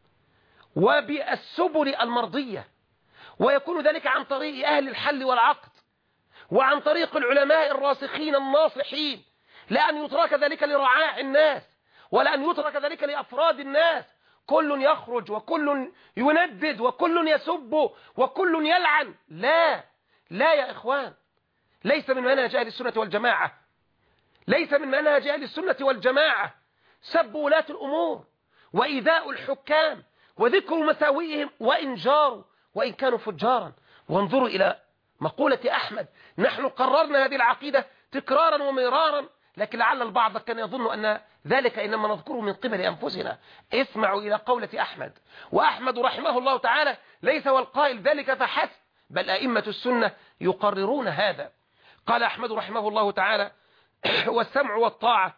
وبالسبل المرضية، ويكون ذلك عن طريق أهل الحل والعقد وعن طريق العلماء الراسخين الناصحين، لا أن يترك ذلك لرعاع الناس ولا أن يترك ذلك لأفراد الناس. كل يخرج وكل يندد وكل يسب وكل يلعن. لا يا إخوان، ليس من منهج أهل السنة والجماعة، ليس من منهج أهل السنة والجماعة سب ولاة الأمور وإيذاء الحكام وذكر مساوئهم وإن جاروا وإن كانوا فجارا. وانظروا إلى مقولة أحمد: نحن قررنا هذه العقيدة تكرارا ومرارا، لكن لعل البعض كان يظن أن ذلك إنما نذكره من قبل أنفسنا. اسمعوا إلى قولة أحمد. وأحمد رحمه الله تعالى ليس هو القائل ذلك فحسب، بل أئمة السنة يقررون هذا. قال أحمد رحمه الله تعالى: والسمع والطاعة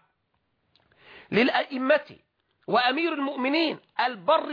للأئمة وأمير المؤمنين البر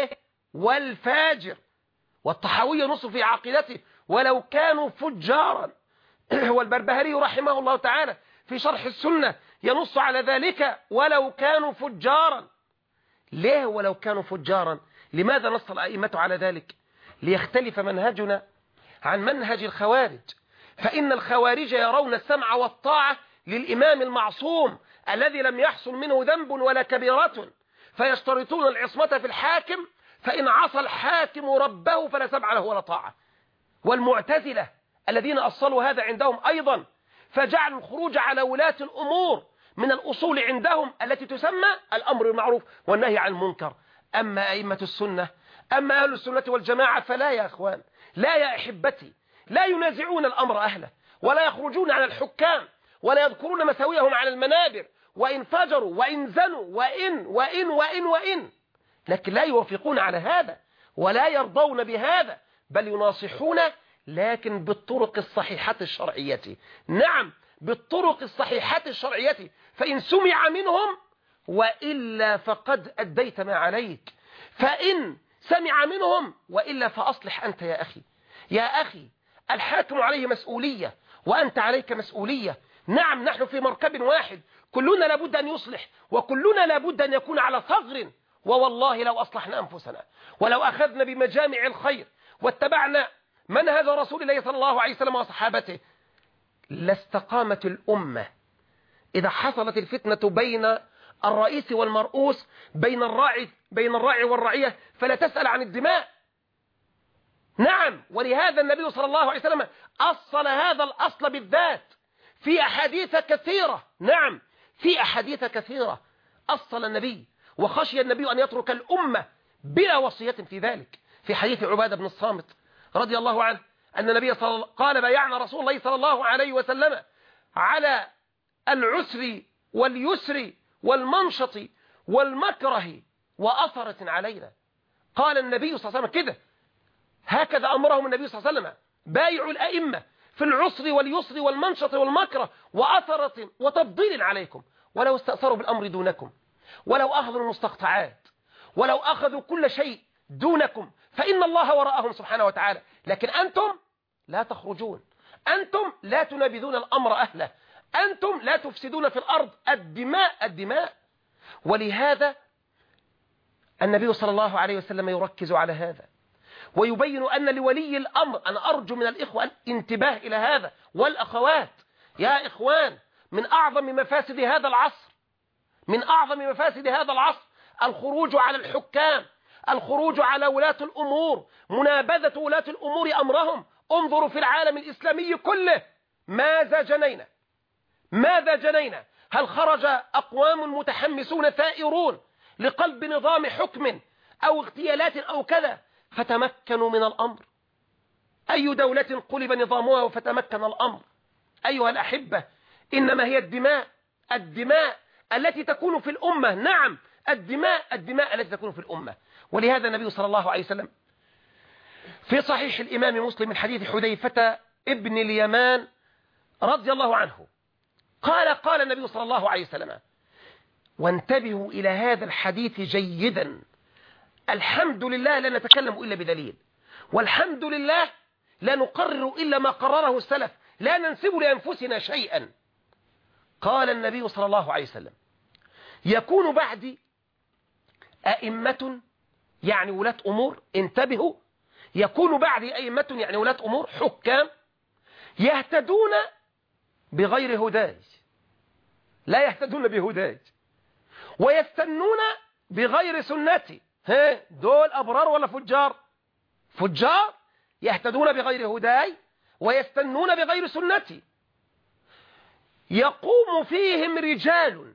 والفاجر. والطحاوي نص في عقيدته: ولو كانوا فجارا. والبربهاري رحمه الله تعالى في شرح السنة ينص على ذلك: ولو كانوا فجارا. ليه ولو كانوا فجارا؟ لماذا نص الأئمة على ذلك؟ ليختلف منهجنا عن منهج الخوارج، فإن الخوارج يرون السمع والطاعة للإمام المعصوم الذي لم يحصل منه ذنب ولا كبيرة، فيشترطون العصمة في الحاكم، فإن عصى الحاكم ربه فلا سمع له ولا طاعة. والمعتزلة الذين أصلوا هذا عندهم أيضا، فجعلوا الخروج على ولاة الأمور من الأصول عندهم التي تسمى الأمر بالمعروف والنهي عن المنكر. أما أئمة السنة، أما أهل السنة والجماعة فلا يا أخوان، لا يا أحبتي، لا ينازعون الأمر أهله ولا يخرجون على الحكام ولا يذكرون مساويهم على المنابر وإن فجروا وإن زنوا وإن لكن لا يوافقون على هذا ولا يرضون بهذا، بل يناصحون لكن بالطرق الصحيحة الشرعية. نعم، بالطرق الصحيحة الشرعية، فإن سمع منهم وإلا فقد أديت ما عليك، فإن سمع منهم وإلا فأصلح أنت يا أخي. يا أخي، الحاكم عليه مسؤولية وأنت عليك مسؤولية. نعم، نحن في مركب واحد، كلنا لابد أن يصلح، وكلنا لابد أن يكون على ثغر. ووالله لو أصلحنا أنفسنا ولو أخذنا بمجامع الخير واتبعنا منهج رسول الله صلى الله عليه وسلم وصحابته لاستقامت الأمة. إذا حصلت الفتنة بين الرئيس والمرؤوس، بين الراعي والرعية، فلا تسأل عن الدماء. نعم، ولهذا النبي صلى الله عليه وسلم أصل هذا الأصل بالذات في أحاديث كثيرة. نعم، في أحاديث كثيرة أصل النبي، وخشي النبي أن يترك الأمة بلا وصية في ذلك. في حديث عبادة بن الصامت رضي الله عنه أن النبي قال: بايعنا رسول الله صلى الله عليه وسلم على العسر واليسر والمنشط والمكره وأثرة علينا. قال النبي صلى الله عليه وسلم كده، هكذا أمرهم النبي صلى الله عليه وسلم: بايعوا الأئمة في العسر واليسر والمنشط والمكره وأثرة وتفضيل عليكم، ولو استأثروا بالأمر دونكم، ولو أخذوا المستقطعات، ولو أخذوا كل شيء دونكم، فإن الله وراءهم سبحانه وتعالى. لكن أنتم لا تخرجون، أنتم لا تنابذون الأمر أهله، أنتم لا تفسدون في الأرض. الدماء. ولهذا النبي صلى الله عليه وسلم يركز على هذا ويبين أن لولي الأمر، أنا أرجو من الإخوة الانتباه إلى هذا والأخوات. يا إخوان، من أعظم مفاسد هذا العصر، من أعظم مفاسد هذا العصر الخروج على الحكام، الخروج على ولاة الأمور، منابذة ولاة الأمور أمرهم. انظروا في العالم الإسلامي كله، ماذا جنينا؟ هل خرج أقوام متحمسون ثائرون لقلب نظام حكم أو اغتيالات أو كذا فتمكنوا من الأمر؟ أي دولة قلب نظامها فتمكن الأمر؟ أيها الأحبة، إنما هي الدماء التي تكون في الأمة. نعم، الدماء التي تكون في الأمة. ولهذا النبي صلى الله عليه وسلم في صحيح الإمام مسلم من حديث حذيفة ابن اليمان رضي الله عنه قال النبي صلى الله عليه وسلم، وانتبهوا إلى هذا الحديث جيدا: الحمد لله لا نتكلم إلا بدليل، والحمد لله لا نقرر إلا ما قرره السلف، لا ننسب لأنفسنا شيئا. قال النبي صلى الله عليه وسلم: يكون بعدي أئمة، يعني ولاة أمور، انتبهوا، يكون بعدي أئمة يعني ولاة أمور، حكام، يهتدون بغير هداي، لا يهتدون بهداي، ويستنون بغير سنتي. دول أبرار ولا فجار يهتدون بغير هداي ويستنون بغير سنتي. يقوم فيهم رجال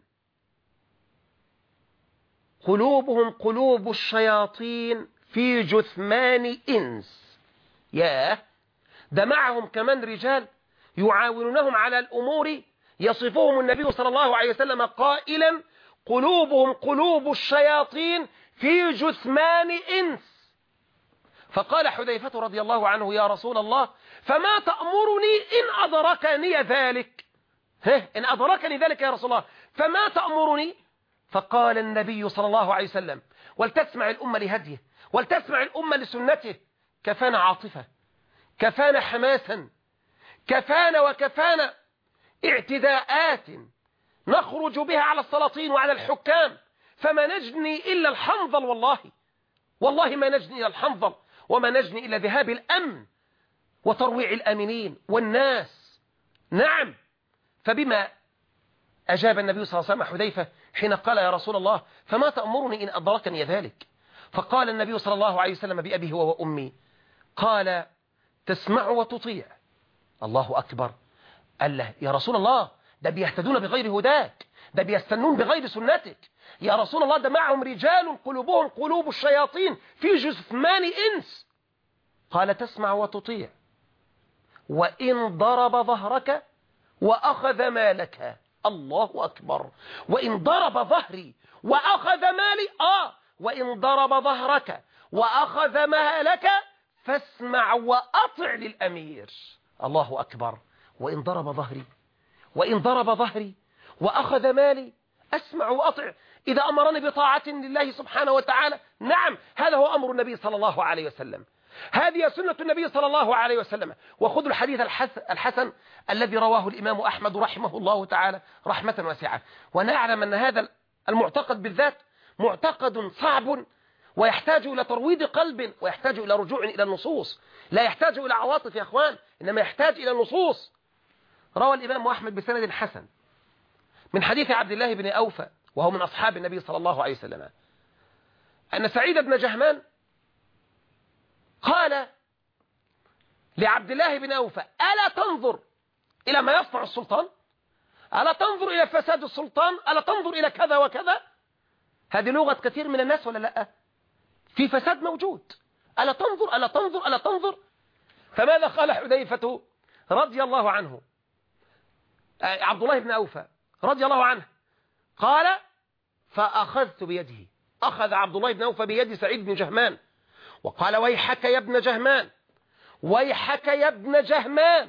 قلوبهم قلوب الشياطين في جثمان إنس. ده معهم كمان رجال يعاونونهم على الأمور، يصفهم النبي صلى الله عليه وسلم قائلا: قلوبهم قلوب الشياطين في جثمان إنس. فقال حذيفة رضي الله عنه: يا رسول الله، فما تأمرني إن أدركني ذلك؟ إن أدركني ذلك يا رسول الله فما تأمرني؟ فقال النبي صلى الله عليه وسلم: ولتسمع الأمة لهديه، ولتسمع الأمة لسنته، كفانا عاطفة، كفانا حماسا، كفانا اعتداءات نخرج بها على السلاطين وعلى الحكام، فما نجني إلا الحنظل. والله ما نجني إلا الحنظل، وما نجني إلا ذهاب الأمن وترويع الآمنين والناس. نعم، فبما أجاب النبي صلى الله عليه وسلم حذيفة حين قال: يا رسول الله، فما تأمرني إن أدركني ذلك؟ فقال النبي صلى الله عليه وسلم بأبيه وأمي، قال: تسمع وتطيع. الله أكبر. قال له: يا رسول الله، ده بيهتدون بغير هداك، ده بيستنون بغير سنتك. يا رسول الله، ده معهم رجال قلوبهم قلوب الشياطين في جثمان إنس. قال: تسمع وتطيع، وإن ضرب ظهرك وأخذ مالك. الله أكبر. وإن ضرب ظهري وأخذ مالي، وإن ضرب ظهرك وأخذ مالك فاسمع وأطع للأمير. الله أكبر. وإن ضرب ظهري وأخذ مالي أسمع وأطع. إذا أمرني بطاعة لله سبحانه وتعالى، نعم، هذا هو أمر النبي صلى الله عليه وسلم، هذه سنة النبي صلى الله عليه وسلم. وخذوا الحديث الحسن الذي رواه الإمام أحمد رحمه الله تعالى رحمة واسعة. ونعلم أن هذا المعتقد بالذات معتقد صعب، ويحتاج إلى ترويض قلب، ويحتاج إلى رجوع إلى النصوص، لا يحتاج إلى عواطف يا أخوان، إنما يحتاج إلى النصوص. روى الإمام أحمد بسند حسن من حديث عبد الله بن أوفى، وهو من أصحاب النبي صلى الله عليه وسلم، أن سعيد بن جهمان قال لعبد الله بن أوفى: ألا تنظر إلى ما يصنع السلطان؟ ألا تنظر إلى فساد السلطان؟ ألا تنظر إلى كذا وكذا؟ هذه لغة كثير من الناس ولا لا؟ في فساد موجود، ألا تنظر ألا تنظر ألا تنظر؟ فماذا قال حذيفة رضي الله عنه، عبد الله بن أوفى رضي الله عنه، قال: فأخذت بيده. أخذ عبد الله بن أوفى بيد سعيد بن جهمان وقال: ويحك يا ابن جهمان، ويحك يا ابن جهمان،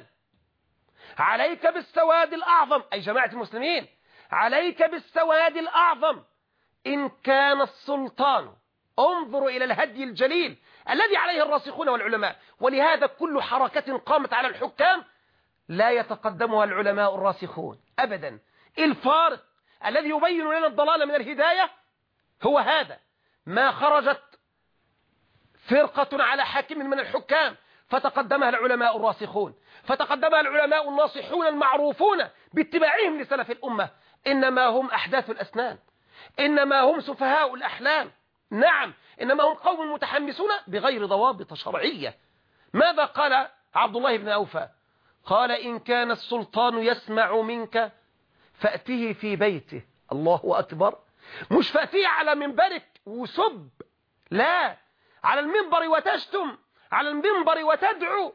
عليك بالسواد الأعظم، أي جماعة المسلمين، عليك بالسواد الأعظم إن كان السلطان. انظروا إلى الهدي الجليل الذي عليه الراسخون والعلماء. ولهذا كل حركة قامت على الحكام لا يتقدمها العلماء الراسخون أبدا. الفارق الذي يبين لنا الضلال من الهداية هو هذا: ما خرجت فرقة على حاكم من الحكام فتقدمها العلماء الراسخون، فتقدمها العلماء الناصحون المعروفون باتباعهم لسلف الأمة، إنما هم أحداث الأسنان، إنما هم سفهاء الأحلام، نعم، إنما هم قوم متحمسون بغير ضوابط شرعية. ماذا قال عبد الله بن أوفى؟ قال: إن كان السلطان يسمع منك فأته في بيته. الله أكبر. مش فأتيه على منبرك وسب، لا، على المنبر وتشتم، على المنبر وتدعو.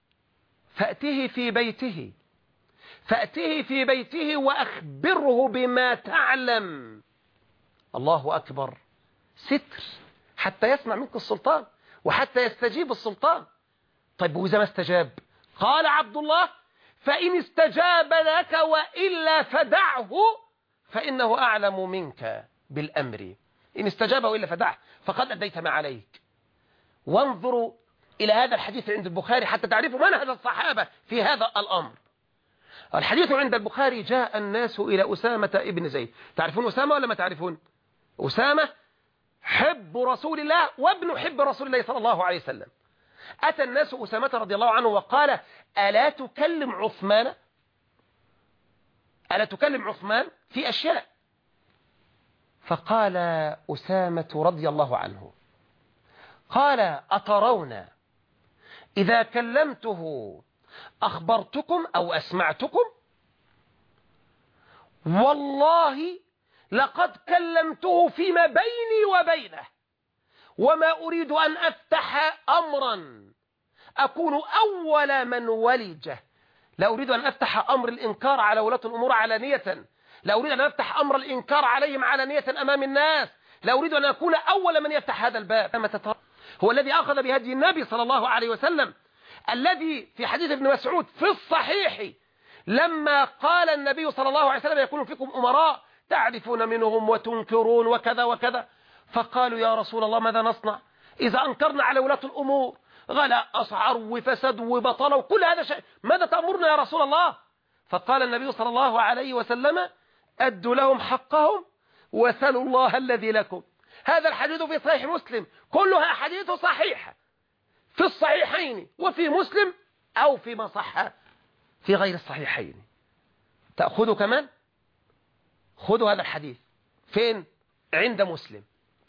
فأته في بيته، فأته في بيته وأخبره بما تعلم. الله أكبر. ستر حتى يسمع منك السلطان وحتى يستجيب السلطان. طيب وإذا ما استجاب؟ قال عبد الله: فإن استجاب لك وإلا فدعه فإنه أعلم منك بالأمر. إن استجاب وإلا فدعه فقد أديت ما عليك. وانظروا إلى هذا الحديث عند البخاري حتى تعرفوا منهج الصحابة في هذا الأمر. الحديث عند البخاري: جاء الناس إلى أسامة ابن زيد. تعرفون أسامة ولا ما تعرفون؟ أسامة حب رسول الله وابن حب رسول الله صلى الله عليه وسلم. أتى الناس أسامة رضي الله عنه وقال: ألا تكلم عثمان؟ ألا تكلم عثمان في أشياء؟ فقال أسامة رضي الله عنه، قال: أترون إذا كلمته أخبرتكم أو أسمعتكم؟ والله لقد كلمته فيما بيني وبينه، وما أريد أن أفتح أمرا أكون أول من ولجه. لا أريد أن أفتح أمر الإنكار على ولاة الأمور علانية، لا أريد أن أفتح أمر الإنكار عليهم علانية أمام الناس، لا أريد أن أكون أول من يفتح هذا الباب. هو الذي أخذ بهدي النبي صلى الله عليه وسلم، الذي في حديث ابن مسعود في الصحيح لما قال النبي صلى الله عليه وسلم: يكون فيكم أمراء تعرفون منهم وتنكرون وكذا وكذا. فقالوا: يا رسول الله ماذا نصنع إذا أنكرنا على ولاة الأمور؟ غلاء أسعار وفساد وبطالة وكل هذا شيء، ماذا تأمرنا يا رسول الله؟ فقال النبي صلى الله عليه وسلم: أدوا لهم حقهم وسلوا الله الذي لكم. هذا الحديث في صحيح مسلم، كلها حديث صحيحة في الصحيحين وفي مسلم أو فيما صح في غير الصحيحين. تأخذوا كمان؟ خذوا هذا الحديث فين؟ عند مسلم.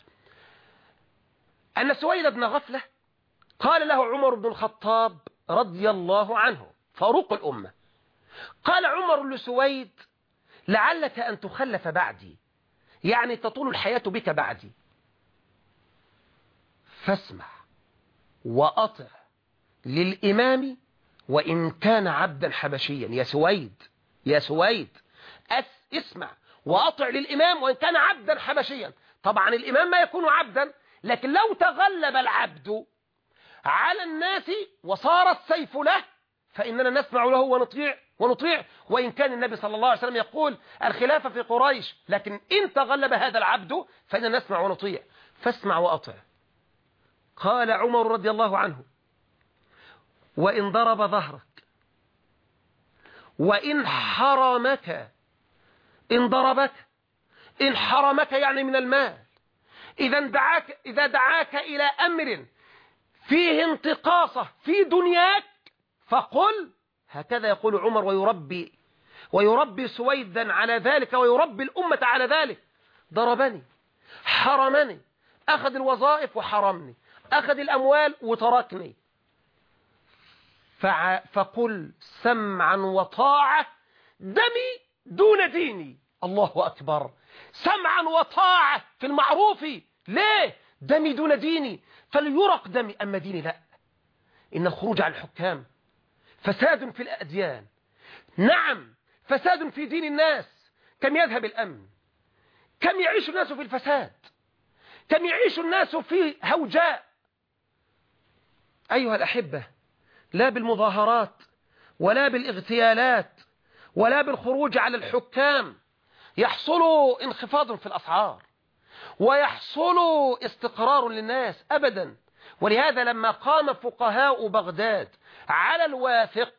أن سويد بن غفلة قال له عمر بن الخطاب رضي الله عنه فاروق الأمة، قال عمر لسويد: لعلك أن تخلف بعدي، يعني تطول الحياة بك بعدي، فاسمع وأطع للإمام وإن كان عبدا حبشيا. يا سويد، يا سويد، اسمع وأطع للإمام وإن كان عبدا حبشيا. طبعا الإمام ما يكون عبدا، لكن لو تغلب العبد على الناس وصار السيف له فإننا نسمع له ونطيع وإن كان النبي صلى الله عليه وسلم يقول الخلافة في قريش، لكن إن تغلب هذا العبد فإننا نسمع ونطيع. فاسمع وأطع. قال عمر رضي الله عنه: وإن ضرب ظهرك وإن حرمك، إن ضربك إن حرمك يعني من المال، إذا دعاك إلى أمر فيه انتقاصة في دنياك فقل هكذا يقول عمر ويربي سويدا على ذلك ويربي الأمة على ذلك: ضربني، حرمني، أخذ الوظائف وحرمني، أخذ الأموال وتركني، فقل سمعا وطاعة، دمي دون ديني. الله أكبر. سمعا وطاعة في المعروف. ليه؟ دمي دون ديني، فليرق دمي أما ديني لا. إن الخروج على الحكام فساد في الأديان، نعم فساد في دين الناس. كم يذهب الأمن، كم يعيش الناس في الفساد، كم يعيش الناس في هوجاء. أيها الأحبة، لا بالمظاهرات ولا بالاغتيالات ولا بالخروج على الحكام يحصل انخفاض في الأسعار ويحصل استقرار للناس أبدا. ولهذا لما قام فقهاء بغداد على الواثق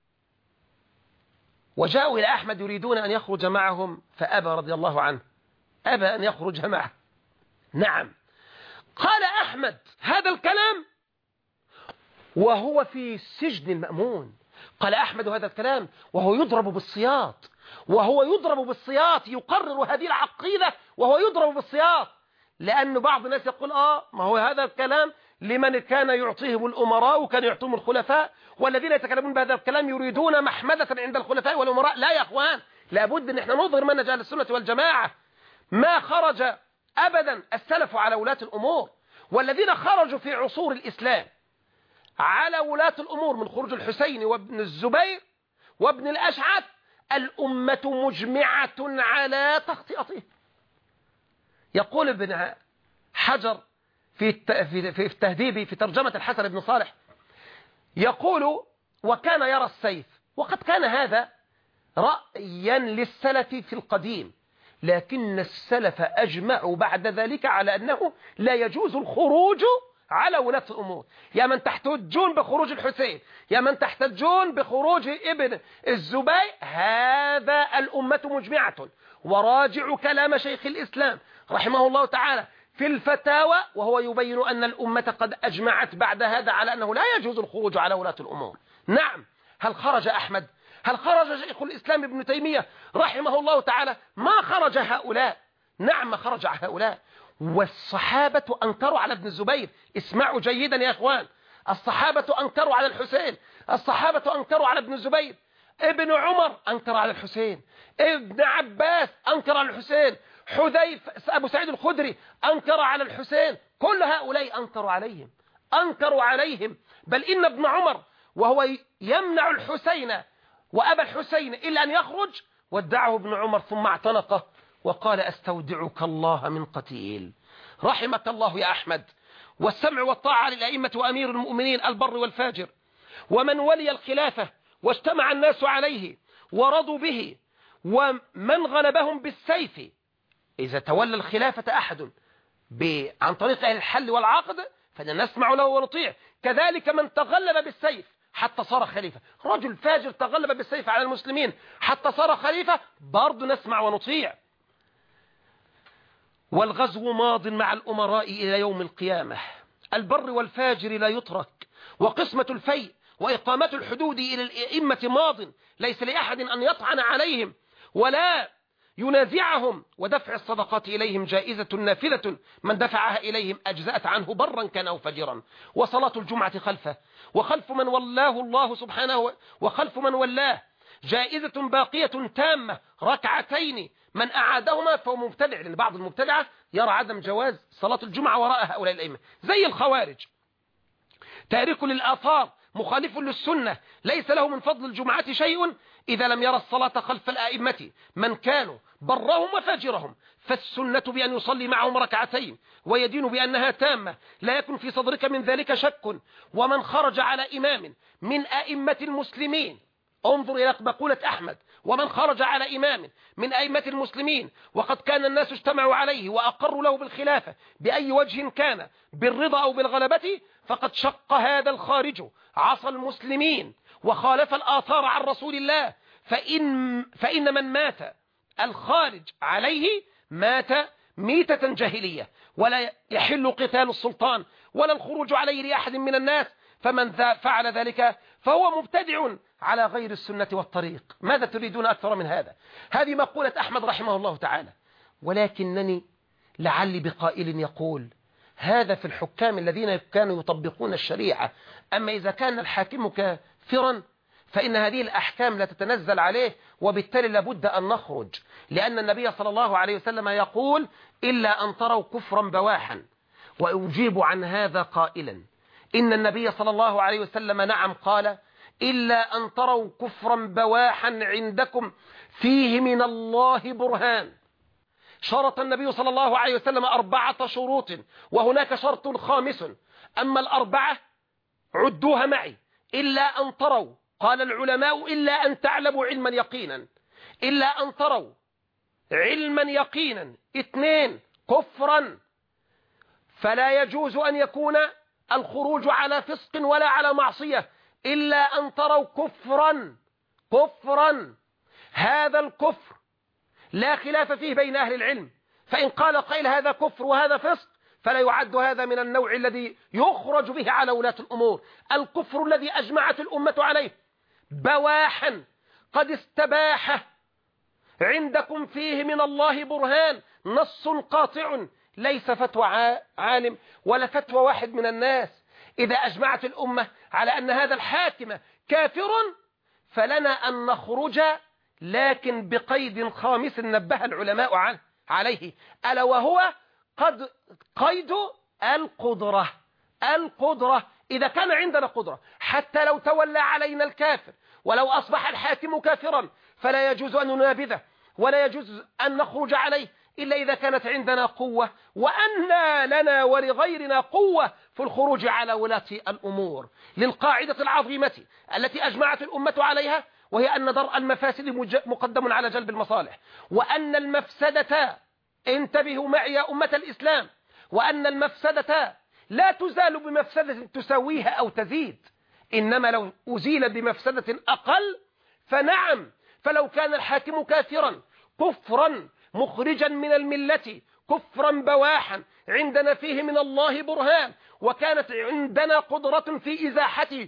وجاءوا إلى أحمد يريدون أن يخرج معهم فأبى رضي الله عنه، أبى أن يخرج معه. نعم، قال أحمد هذا الكلام وهو في سجن المأمون. قال أحمد هذا الكلام وهو يضرب بالسياط، يقرر هذه العقيدة وهو يضرب بالسياط. لأن بعض الناس يقول ما هو هذا الكلام لمن كان يعطيهم الأمراء وكان يعطيهم الخلفاء، والذين يتكلمون بهذا الكلام يريدون محمدة عند الخلفاء والأمراء. لا يا أخوان، لابد أن احنا نظهر منهج أهل السنة والجماعة. ما خرج أبدا السلف على ولاة الأمور، والذين خرجوا في عصور الإسلام على ولاة الأمور من خروج الحسين وابن الزبير وابن الأشعث الأمة مجمعة على تخطئته. يقول ابن حجر في التهذيب في ترجمة الحسن بن صالح، يقول: وكان يرى السيف، وقد كان هذا رأيا للسلف في القديم، لكن السلف أجمعوا بعد ذلك على أنه لا يجوز الخروج على ولاة الأمور. يا من تحتجون بخروج الحسين، يا من تحتجون بخروج ابن الزبير، هذا الأمة مجمعة. وراجعوا كلام شيخ الإسلام رحمه الله تعالى في الفتاوى وهو يبين أن الأمة قد أجمعت بعد هذا على أنه لا يجوز الخروج على ولاة الأمور. نعم، هل خرج أحمد؟ هل خرج شيخ الإسلام ابن تيمية رحمه الله تعالى؟ ما خرج هؤلاء. نعم ما خرج هؤلاء. والصحابة أنكروا على ابن الزبير. اسمعوا جيدا يا أخوان، الصحابة أنكروا على الحسين، الصحابة أنكروا على ابن الزبير، ابن عمر أنكر على الحسين، ابن عباس أنكر على الحسين، أبو سعيد الخدري أنكر على الحسين. كل هؤلاء أنكروا عليهم. بل إن ابن عمر وهو يمنع الحسين وأبا الحسين إلا أن يخرج ودعه ابن عمر ثم اعتنقه وقال: أستودعك الله من قتيل. رحمك الله يا أحمد. والسمع والطاعة للأئمة وأمير المؤمنين البر والفاجر ومن ولي الخلافة واجتمع الناس عليه ورضوا به، ومن غلبهم بالسيف. إذا تولى الخلافة أحد عن طريق أهل الحل والعقد فإننا نسمع له ونطيع. كذلك من تغلب بالسيف حتى صار خليفة، رجل فاجر تغلب بالسيف على المسلمين حتى صار خليفة، برضو نسمع ونطيع. والغزو ماض مع الأمراء إلى يوم القيامة. البر والفاجر لا يترك، وقسمة الفيء وإقامة الحدود إلى الأئمة ماض، ليس لأحد أن يطعن عليهم ولا ينازعهم. ودفع الصدقات إليهم جائزة نافذة، من دفعها إليهم أجزأت عنه برا كان أو فجرا. وصلاة الجمعة خلفه وخلف من ولاه الله سبحانه وخلف من ولاه جائزة باقية تامة، ركعتين من أعادهما فهو مبتدع. لأن بعض المبتدعة يرى عدم جواز صلاة الجمعة وراء هؤلاء الأئمة، زي الخوارج. تارك للآثار مخالف للسنة ليس له من فضل الجمعة شيء إذا لم يرى الصلاة خلف الآئمة من كانوا برهم وفاجرهم. فالسنة بأن يصلي معهم ركعتين ويدين بأنها تامة، لا يكن في صدرك من ذلك شك. ومن خرج على إمام من أئمة المسلمين، انظر إلى مقولة أحمد، ومن خرج على إمام من أئمة المسلمين وقد كان الناس اجتمعوا عليه وأقروا له بالخلافة بأي وجه كان، بالرضا أو بالغلبة، فقد شق هذا الخارج عصى المسلمين وخالف الآثار عن رسول الله. فإن من مات الخارج عليه مات ميتة جاهلية، ولا يحل قتال السلطان ولا الخروج عليه لأحد من الناس. فمن فعل ذلك فهو مبتدع على غير السنة والطريق. ماذا تريدون أكثر من هذا؟ هذه مقولة أحمد رحمه الله تعالى. ولكنني لعلي بقائل يقول هذا في الحكام الذين كانوا يطبقون الشريعة، أما إذا كان الحاكم كافرا فإن هذه الأحكام لا تتنزل عليه، وبالتالي لابد أن نخرج، لأن النبي صلى الله عليه وسلم يقول إلا أن تروا كفرا بواحا. وأجيب عن هذا قائلا إن النبي صلى الله عليه وسلم نعم قال إلا أن تروا كفرا بواحا عندكم فيه من الله برهان. شرط النبي صلى الله عليه وسلم 4 شروط، وهناك شرط خامس، أما الأربعة عدوها معي. إلا أن تروا، قال العلماء إلا أن تعلموا علما يقينا، إلا أن تروا علما يقينا. 2 كفرا، فلا يجوز أن يكون الخروج على فسق ولا على معصية إلا أن تروا كفرا. هذا الكفر لا خلاف فيه بين أهل العلم، فإن قال قيل هذا كفر وهذا فسق فلا يعد هذا من النوع الذي يخرج به على ولاة الأمور. الكفر الذي أجمعت الأمة عليه بواحا قد استباح عندكم فيه من الله برهان، نص قاطع، ليس فتوى عالم ولا فتوى واحد من الناس. إذا أجمعت الأمة على أن هذا الحاكم كافر فلنا أن نخرج، لكن بقيد خامس نبه العلماء عليه، ألا وهو قيد القدرة. إذا كان عندنا قدرة حتى لو تولى علينا الكافر ولو أصبح الحاكم كافرا فلا يجوز أن ننابذه ولا يجوز أن نخرج عليه إلا إذا كانت عندنا قوة، وأن لنا ولغيرنا قوة في الخروج على ولاة الأمور، للقاعدة العظيمة التي أجمعت الأمة عليها، وهي أن درء المفاسد مقدم على جلب المصالح، وأن المفسدة، انتبهوا معي يا أمة الإسلام، وأن المفسدة لا تزال بمفسدة تساويها أو تزيد، إنما لو أزيل بمفسدة أقل فنعم. فلو كان الحاكم كافرا كفرا مخرجا من الملة، كفرا بواحا عندنا فيه من الله برهان، وكانت عندنا قدرة في إزاحته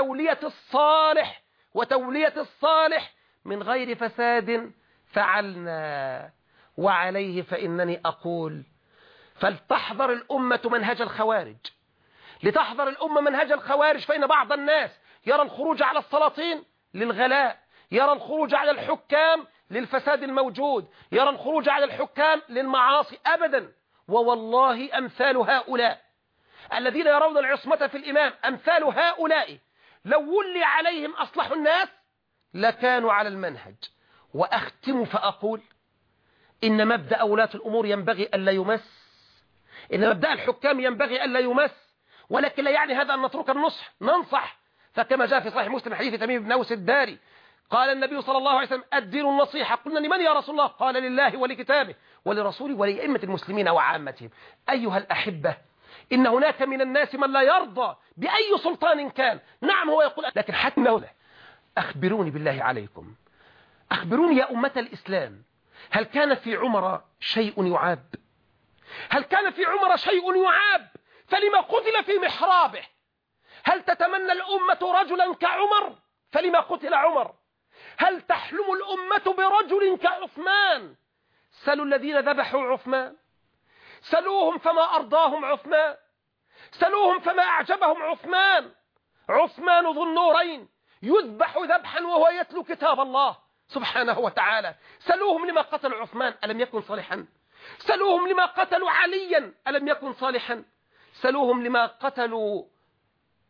وتولية الصالح من غير فساد فعلنا. وعليه فإنني أقول فلتحذر الأمة منهج الخوارج، لتحذر الأمة منهج الخوارج، فإن بعض الناس يرى الخروج على السلاطين للغلاء، يرى الخروج على الحكام للفساد الموجود، يرى الخروج على الحكام للمعاصي. أبدا، ووالله أمثال هؤلاء الذين يرون العصمة في الإمام، أمثال هؤلاء لو ولي عليهم أصلح الناس لكانوا على المنهج. وأختم فأقول إن مبدأ ولاة الأمور ينبغي ألا يمس، إن مبدأ الحكام ينبغي ألا يمس، ولكن لا يعني هذا أن نترك النصح، ننصح. فكما جاء في صحيح مسلم حديث تميم بن أوس الداري قال النبي صلى الله عليه وسلم الدين النصيحة. قلنا لمن يا رسول الله؟ قال لله ولكتابه ولرسوله ولأئمة المسلمين وعامتهم. أيها الأحبة، إن هناك من الناس من لا يرضى بأي سلطان كان، نعم هو يقول، لكن حتى نوله. أخبروني بالله عليكم، أخبروني يا أمة الإسلام، هل كان في عمر شيء يعاب؟ هل كان في عمر شيء يعاب؟ فلما قتل في محرابه؟ هل تتمنى الأمة رجلا كعمر؟ فلما قتل عمر؟ هل تحلم الأمة برجل كعثمان؟ سلوا الذين ذبحوا عثمان، سلوهم فما أرضاهم عثمان، سلوهم فما أعجبهم عثمان ذو النورين يذبح ذبحا وهو يتلو كتاب الله سبحانه وتعالى. سلوهم لما قتلوا عثمان ألم يكن صالحا؟ سلوهم لما قتلوا عليا ألم يكن صالحا؟ سلوهم لما قتلوا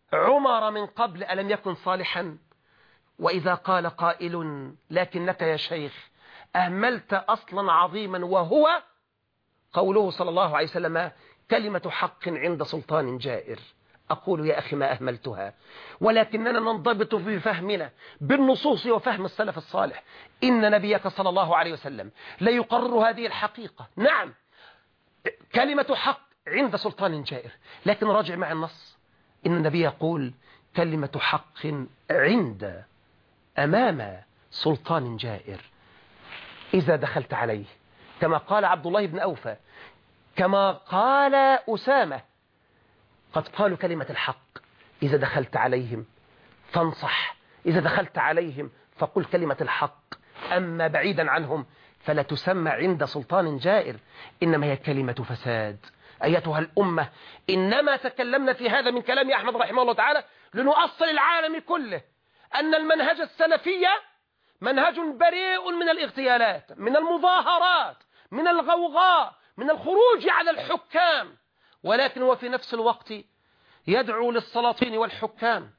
عمر من قبل ألم يكن صالحا؟ وإذا قال قائل لكنك يا شيخ أهملت أصلا عظيما، وهو قوله صلى الله عليه وسلم كلمة حق عند سلطان جائر، أقول يا أخي ما أهملتها، ولكننا ننضبط في فهمنا بالنصوص وفهم السلف الصالح. إن نبيك صلى الله عليه وسلم لا يقرر هذه الحقيقة. نعم كلمة حق عند سلطان جائر، لكن راجع مع النص. إن النبي يقول كلمة حق أمام سلطان جائر إذا دخلت عليه، كما قال عبد الله بن أوفى، كما قال أسامة، قد قالوا كلمة الحق إذا دخلت عليهم فانصح، إذا دخلت عليهم فقل كلمة الحق، أما بعيدا عنهم فلا تسمى عند سلطان جائر، إنما هي كلمة فساد. أيتها الأمة إنما تكلمنا في هذا من كلام أحمد رحمه الله تعالى لنؤصل العالم كله أن المنهج السلفي منهج بريء من الاغتيالات، من المظاهرات، من الغوغاء، من الخروج على الحكام، ولكن هو في نفس الوقت يدعو للسلاطين والحكام،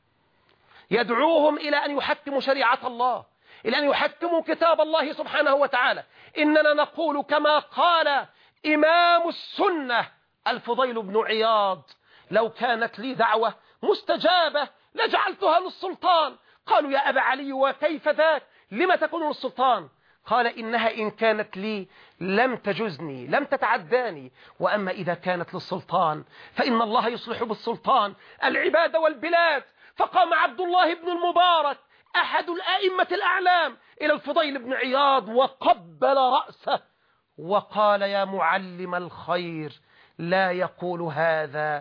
يدعوهم إلى أن يحكموا شريعة الله، إلى أن يحكموا كتاب الله سبحانه وتعالى. إننا نقول كما قال إمام السنة الفضيل بن عياض: لو كانت لي دعوة مستجابة لجعلتها للسلطان. قالوا يا أبا علي وكيف ذاك؟ لما تكون للسلطان؟ قال إنها إن كانت لي لم تجزني، لم تتعداني، وأما إذا كانت للسلطان فإن الله يصلح بالسلطان العباد والبلاد. فقام عبد الله بن المبارك أحد الأئمة الأعلام إلى الفضيل بن عياض وقبل رأسه وقال: يا معلم الخير لا يقول هذا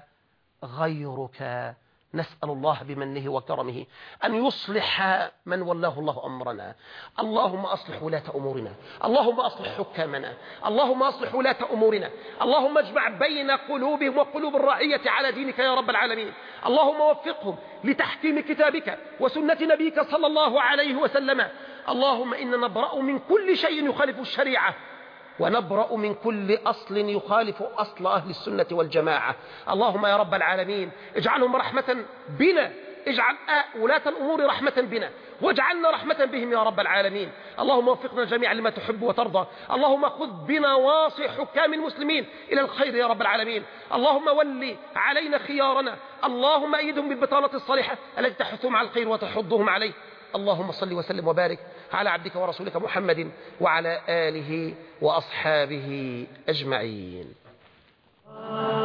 غيرك، نسأل الله بمنه وكرمه أن يصلح من ولاه الله أمرنا. اللهم أصلح ولاة أمورنا، اللهم أصلح حكامنا، اللهم أصلح ولاة أمورنا، اللهم اجمع بين قلوبهم وقلوب الرعية على دينك يا رب العالمين. اللهم وفقهم لتحكيم كتابك وسنة نبيك صلى الله عليه وسلم. اللهم إنا نبرأ من كل شيء يخالف الشريعة، ونبرأ من كل أصل يخالف أصل أهل السنة والجماعة. اللهم يا رب العالمين اجعلهم رحمة بنا، اجعل ولاة الأمور رحمة بنا، واجعلنا رحمة بهم يا رب العالمين. اللهم وفقنا جميعا لما تحب وترضى. اللهم خذ بنواصي حكام المسلمين إلى الخير يا رب العالمين. اللهم ول علينا خيارنا، اللهم أيدهم بالبطانة الصالحة التي تحثهم على الخير وتحضهم عليه. اللهم صل وسلم وبارك على عبدك ورسولك محمد وعلى آله وأصحابه أجمعين.